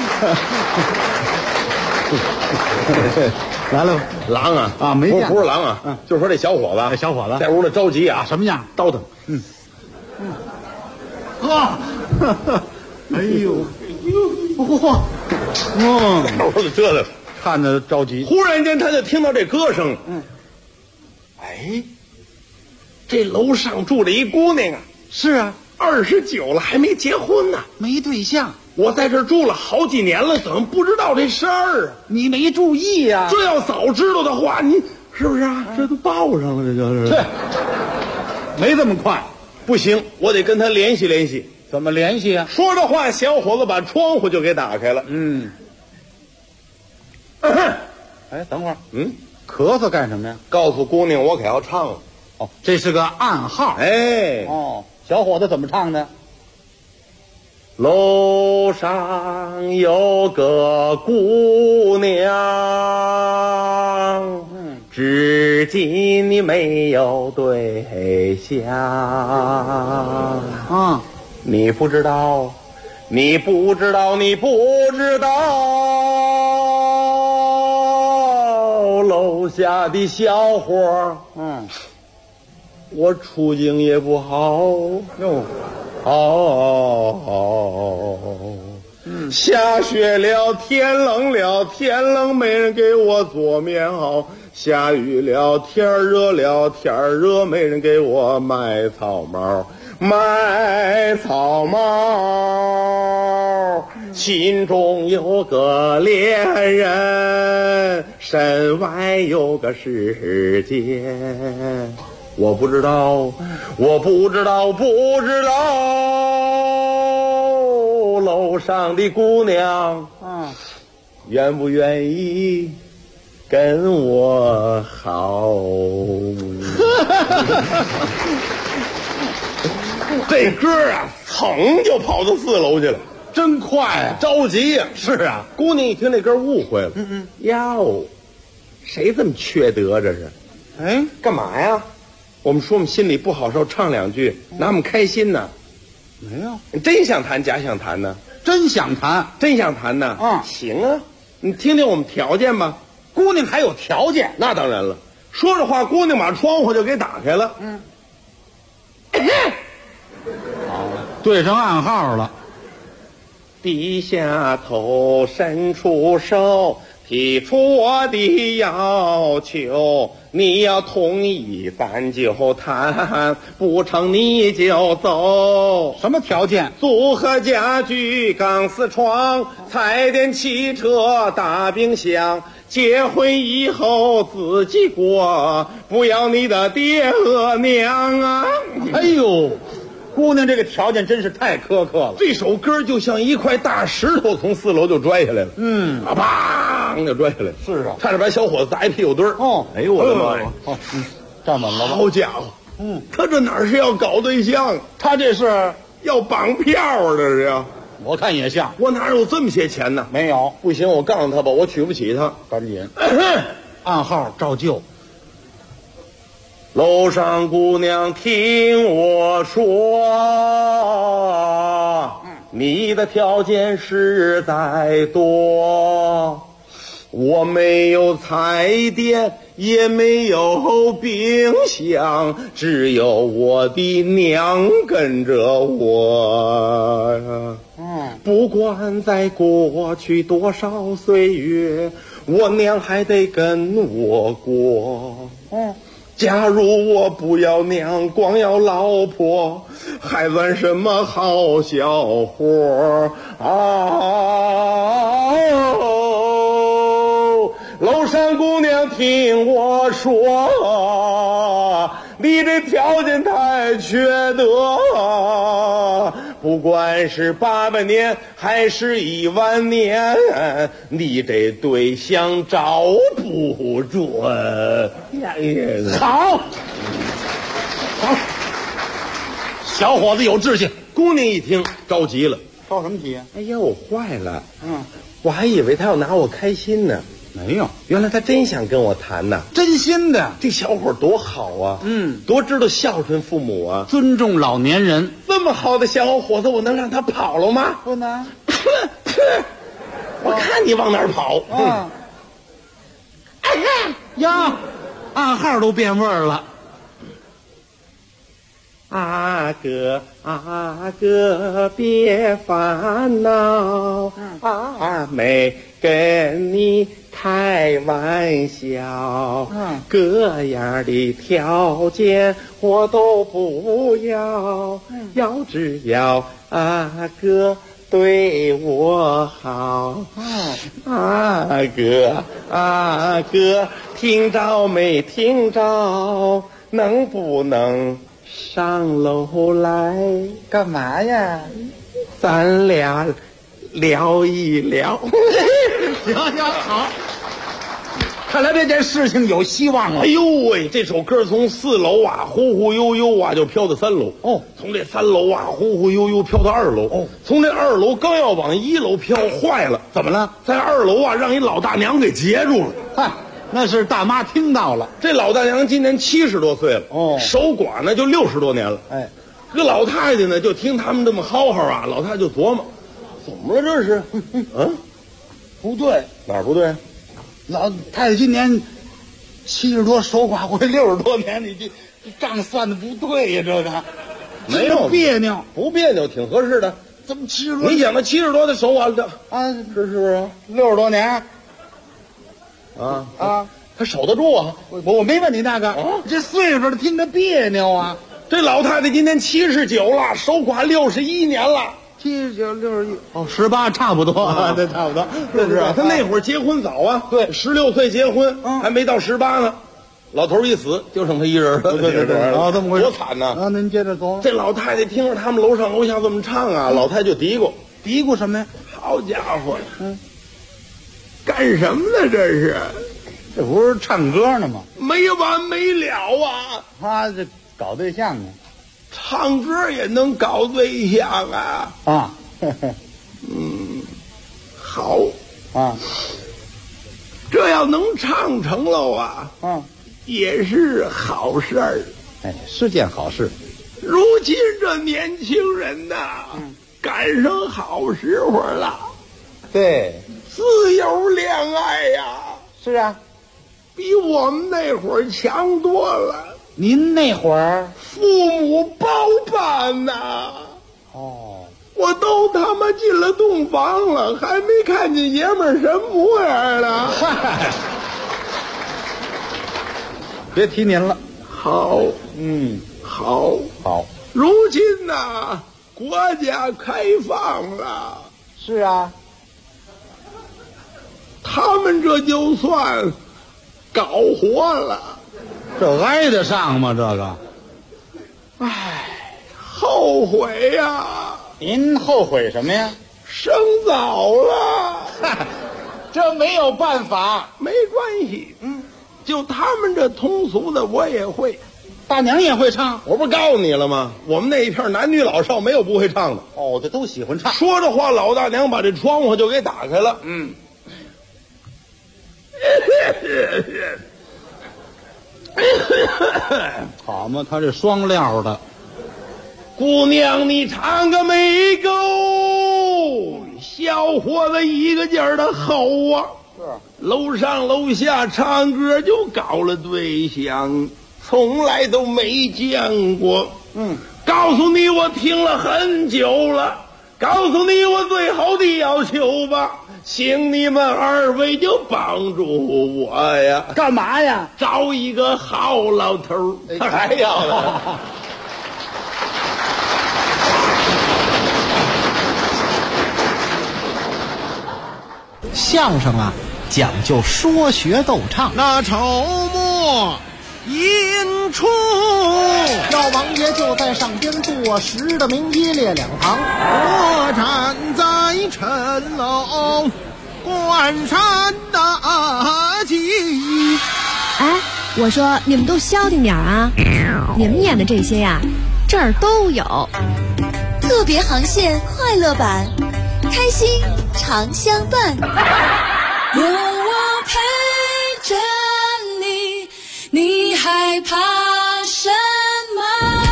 来了， 狼啊没见过， 不是狼啊，就是说这小伙子，在屋里着急啊， 什么样？ 倒腾， 哎呦， 屋里折腾， 看着着急。 忽然间，他就听到这歌声，这楼上住着一姑娘啊。 是啊 ，29了还没结婚呢， 没对象。 我在这住了好几年了，怎么不知道这事儿啊？ 你没注意呀？ 这要早知道的话，你是不是啊？这都报上了，这就是。 没这么快， 不行，我得跟他联系联系。 怎么联系啊？ 说着话，小伙子把窗户就给打开了。 哎，等会儿，咳嗽干什么呀？ 告诉姑娘，我可要唱了。 这是个暗号。小伙子怎么唱的？ 楼上有个姑娘，至今你没有对象。你不知道，你不知道，你不知道，楼下的小伙，我处境也不好哟。下雪了，天冷了，天冷没人给我做棉袄；下雨了，天热了，天热没人给我买草帽。买草帽，心中有个恋人，身外有个世界。我不知道，我不知道，不知道，楼上的姑娘，愿不愿意跟我好？这歌啊，噌就跑到4楼去了，真快啊！着急呀！是啊，姑娘一听这歌误会了。哟，谁这么缺德？这是？哎，干嘛呀？我们说我们心里不好受，唱2句，拿我们开心呢。没有，你真想弹假想弹呢？真想弹，真想弹呢。行啊，你听听我们条件吧。姑娘还有条件？那当然了。说着话，姑娘把窗户就给打开了。对上暗号了。低下头，伸出手，提出我的要求。你要同意，咱就谈；不成，你就走。什么条件？组合家具、钢丝床、彩电、汽车、大冰箱。结婚以后自己过，不要你的爹和娘啊！哎呦，姑娘这个条件真是太苛刻了。这首歌就像一块大石头从4楼就拽下来了，砰就拽下来了。是啊，差点把小伙子砸一屁股墩儿。哎呦我的妈呀！站稳了吧？好家伙，他这哪是要搞对象，他这是要绑票啊！这是呀。我看也像，我哪有这么些钱呢？没有，不行，我告诉他吧，我娶不起他。赶紧，暗号照旧。楼上姑娘听我说，你的条件实在多，我没有彩电，也没有冰箱，只有我的娘跟着我。不管在过去多少岁月，我娘还得跟我过。假如我不要娘，光要老婆，还算什么好小伙啊！楼上姑娘听我说，你这条件太缺德，不管是800年还是10000年，你这对象找不准。好，好，小伙子有志气。姑娘一听着急了，着什么急啊？哎呀，我坏了。我还以为他要拿我开心呢。没有，原来他真想跟我谈呢，真心的。这小伙多好啊，多知道孝顺父母啊，尊重老年人。这么好的小伙子，我能让他跑了吗？不能。我看你往哪儿跑。呀，暗号都变味儿了。阿哥，阿哥别烦恼，阿妹跟你开玩笑，各样的条件我都不要，只要阿哥对我好。阿哥，阿哥听着没听着？能不能上楼来？干嘛呀？咱俩聊一聊。行行好。 看来这件事情有希望了。 哎呦喂，这首歌从4楼啊，忽忽悠悠啊，就飘到3楼。 哦， 从这3楼啊，忽忽悠悠飘到2楼。 哦， 从这2楼刚要往1楼飘，坏了， 怎么了？ 在2楼啊，让一老大娘给截住了。 嗨，那是大妈听到了。 这老大娘今年70多岁了， 哦， 守寡呢就60多年了。 哎， 这老太太呢就听他们这么嚎嚎啊，老太太就琢磨，怎么了这是？嗯， 不对， 哪儿不对？ 老太太今年70多，守寡会60多年，你这账算的不对呀，这个没有别扭， 不别扭，挺合适的。 怎么70多？ 你想吧，70多的守寡的啊， 是不是 60多年？ 啊，他守得住啊！ 我没问你那个，这岁数的听着别扭啊。 这老太太今年79了，守寡61年了。 79、61哦，18差不多，对，差不多， 是不是？他那会儿结婚早啊， 对 ，16岁结婚，还没到18呢。老头一死，就剩他一人了。 对，啊，这么回事， 多惨呐！ 啊，您接着说。 这老太太听着他们楼上楼下这么唱啊，老太太就嘀咕什么呀？ 好家伙，干什么呢？这是， 这不是唱歌呢吗？ 没完没了啊！ 他这搞对象呢。 唱歌也能搞对象啊！ 啊， 好啊， 这要能唱成了啊，也是好事儿。 哎，是件好事。 如今这年轻人呐，赶上好时候了。 对， 自由恋爱呀， 是啊， 比我们那会儿强多了。 您那会儿父母包办呐， 哦， 我都他妈进了洞房了，还没看见爷们儿什么模样呢。 嗨，别提您了。 好，好。如今呐，国家开放了， 是啊， 他们这就算搞活了。 这挨得上吗？这个， 唉，后悔呀！ 您后悔什么呀？ 生早了。 这没有办法， 没关系。就他们这通俗的我也会。 大娘也会唱， 我不是告诉你了吗？我们那一片男女老少没有不会唱的。 哦，这都喜欢唱。 说着话，老大娘把这窗户就给打开了。 好嘛，他这双料的。 姑娘，你唱个没够，小伙子一个劲儿的吼啊！ 是， 楼上楼下唱歌就搞了对象，从来都没见过。告诉你，我听了很久了。告诉你我最后的要求吧，请你们二位就帮助我呀！ 干嘛呀？ 找一个好老头儿，他还要了。 相声啊，讲究说学逗唱。 那筹末引出， 赵王爷就在上边坐实的名一列两旁， 我站在城楼观山大景。 哎，我说你们都消停点啊！你们演的这些呀，这儿都有。 特别航线快乐版，开心常相伴。有我陪着你，你害怕什么？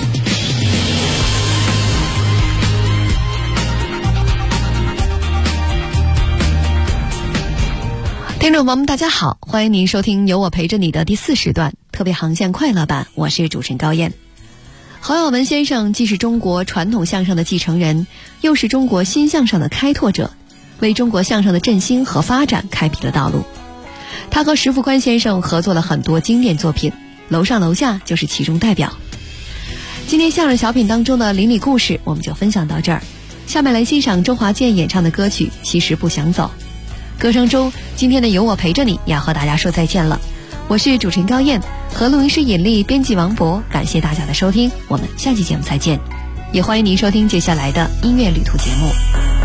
听众朋友们大家好，欢迎您收听有我陪着你的第4时段特别航线快乐版，我是主持人高燕。侯耀文先生既是中国传统相声的继承人，又是中国新相声的开拓者，为中国相声的振兴和发展开辟了道路。他和石富宽先生合作了很多经典作品，楼上楼下就是其中代表。今天相声小品当中的邻里故事我们就分享到这儿，下面来欣赏周华健演唱的歌曲《其实不想走》。歌声中，今天的有我陪着你要和大家说再见了。我是主持人高燕，和录音师尹丽，编辑王博，感谢大家的收听，我们下期节目再见。也欢迎您收听接下来的音乐旅途节目。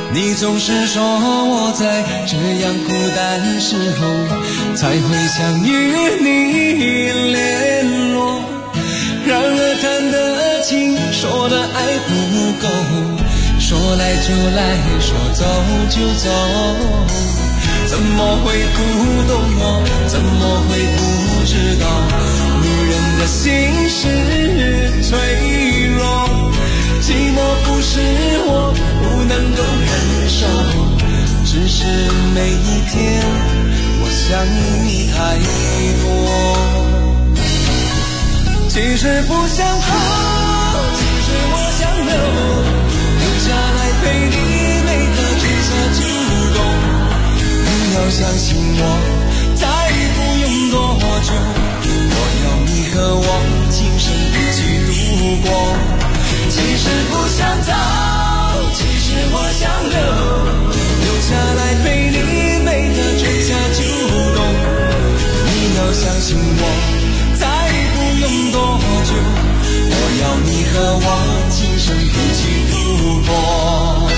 你总是说我在这样孤单时候才会想与你联络，然而谈的情，说的爱不够，说来就来，说走就走，怎么会不懂我，怎么会不知道女人的心是脆弱，寂寞不是我不能够忍受，只是每一天我想你太多。其实不想走，其实我想留下来陪你，每个春夏秋冬。你要相信我，再不用多久，我要你和我今生一起度过。其实不想走，其实我想留下来陪你，每个春夏秋冬。你要相信我，再不用多久，我要你和我今生一起度过。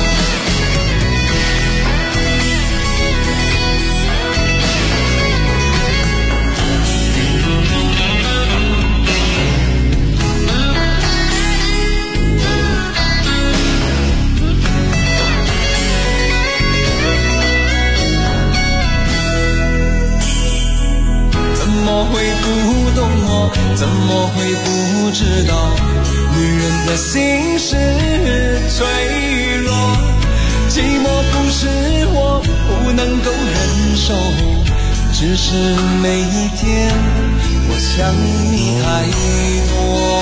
怎么会不懂我，怎么会不知道女人的心是脆弱，寂寞不是我不能够忍受，只是每一天我想你太多。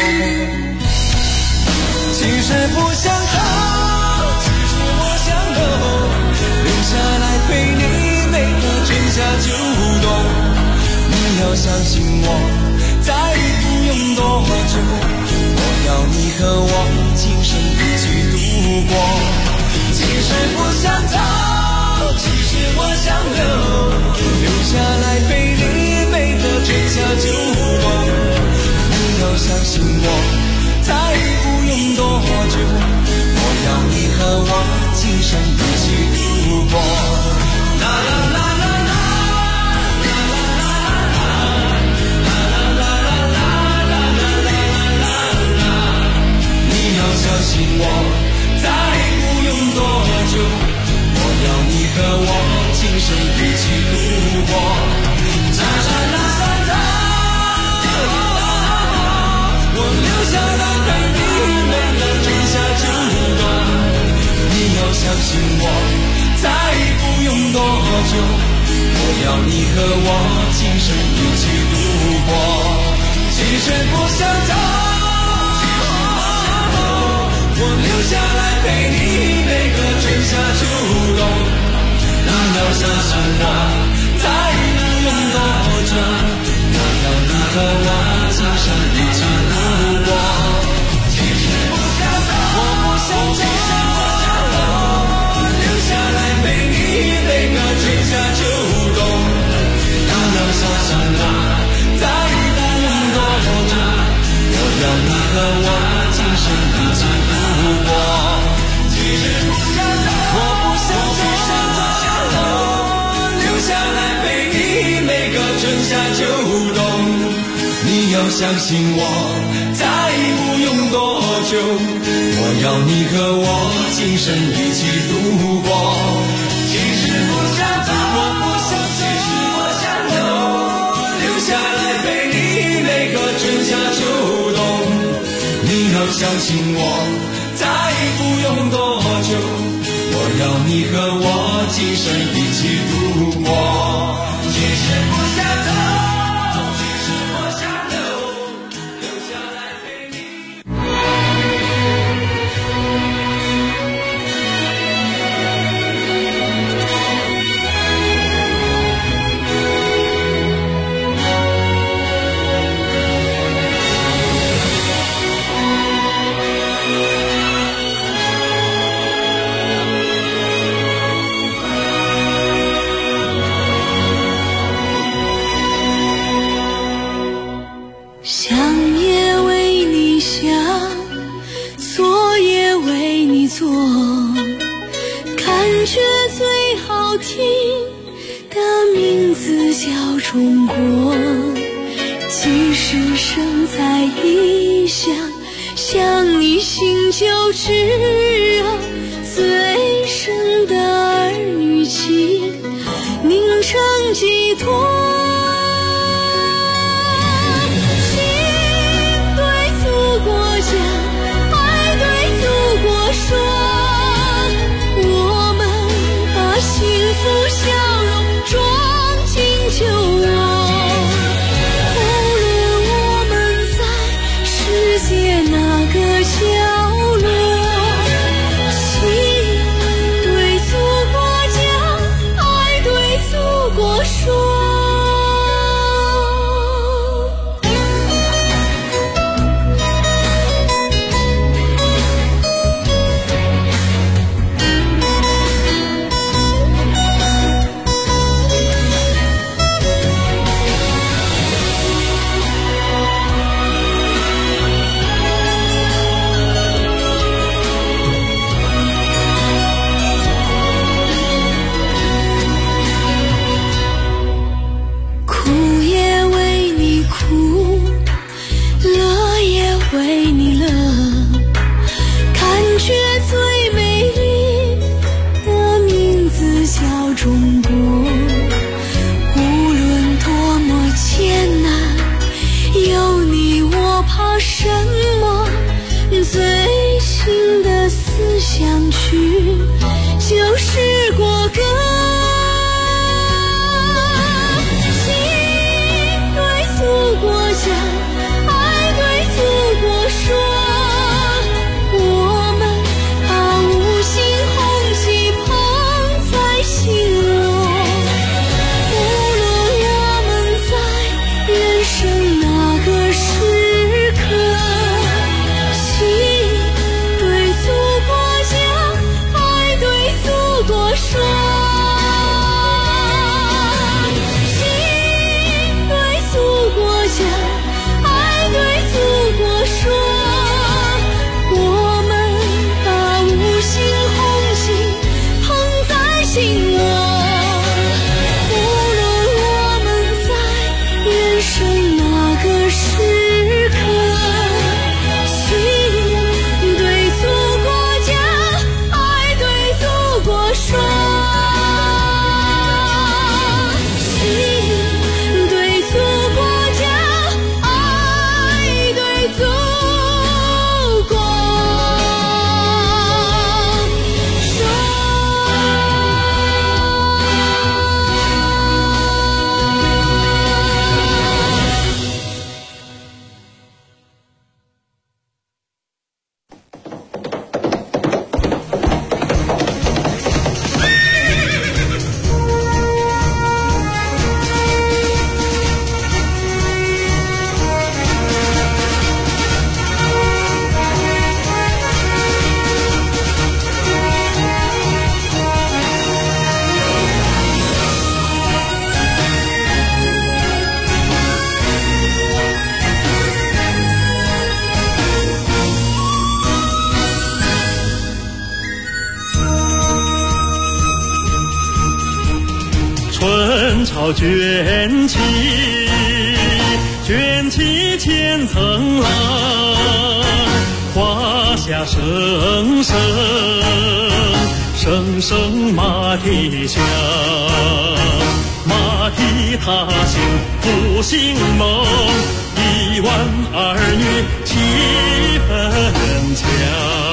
其实不想走，其实我想留下来陪你，每个春夏秋冬。你要相信我，再不用多久，我要你和我今生一起度过。其实不想走，其实我想留下来陪你，每个春夏秋冬。你要相信我，再不用多久，我要你和我今生一起度过。啦啦啦啦。相信我，再不用多久，我要你和我今生一起度过。沙沙啦沙沙，我留下来陪你，每个春夏秋冬。你要相信我，再不用多久，我要你和我今生一起度过。其实不想走，我留下来陪你，每个春夏秋冬。你要相信我，再不用多久，我要你和我今生一起度过。其实不想走，我不想走，留下来陪你，每个春夏秋冬。你要相信我，再不用多久，我要你和我今生一起度过。其实不想走，我不想走，留下来陪你，每个春夏秋冬。你要相信我，再不用多久，我要你和我今生一起度过。其实不想走，我不想走，其实我想留下来陪你，每个春夏秋冬。你要相信我，再不用多久，我要你和我今生一起度过。其实不想走，其实我想留下来陪你。 听的名字叫中国，即使身在异乡，想你心就炙热，最深的儿女情凝成寄托。就是国歌，心对祖国讲，爱对祖国说，我们把五星红旗捧在心窝，无论我们在人生哪个时刻，心对祖国讲，爱对祖国说，心对祖国讲，爱对祖国说，我们把五星红旗捧在心窝，无论我们在人生哪个时刻，心对祖国讲，爱对祖国说，心对祖国讲，爱对祖国春潮卷起，卷起千层浪，华夏声声，声声马蹄响，马蹄踏醒复兴梦，1万儿女气奋强。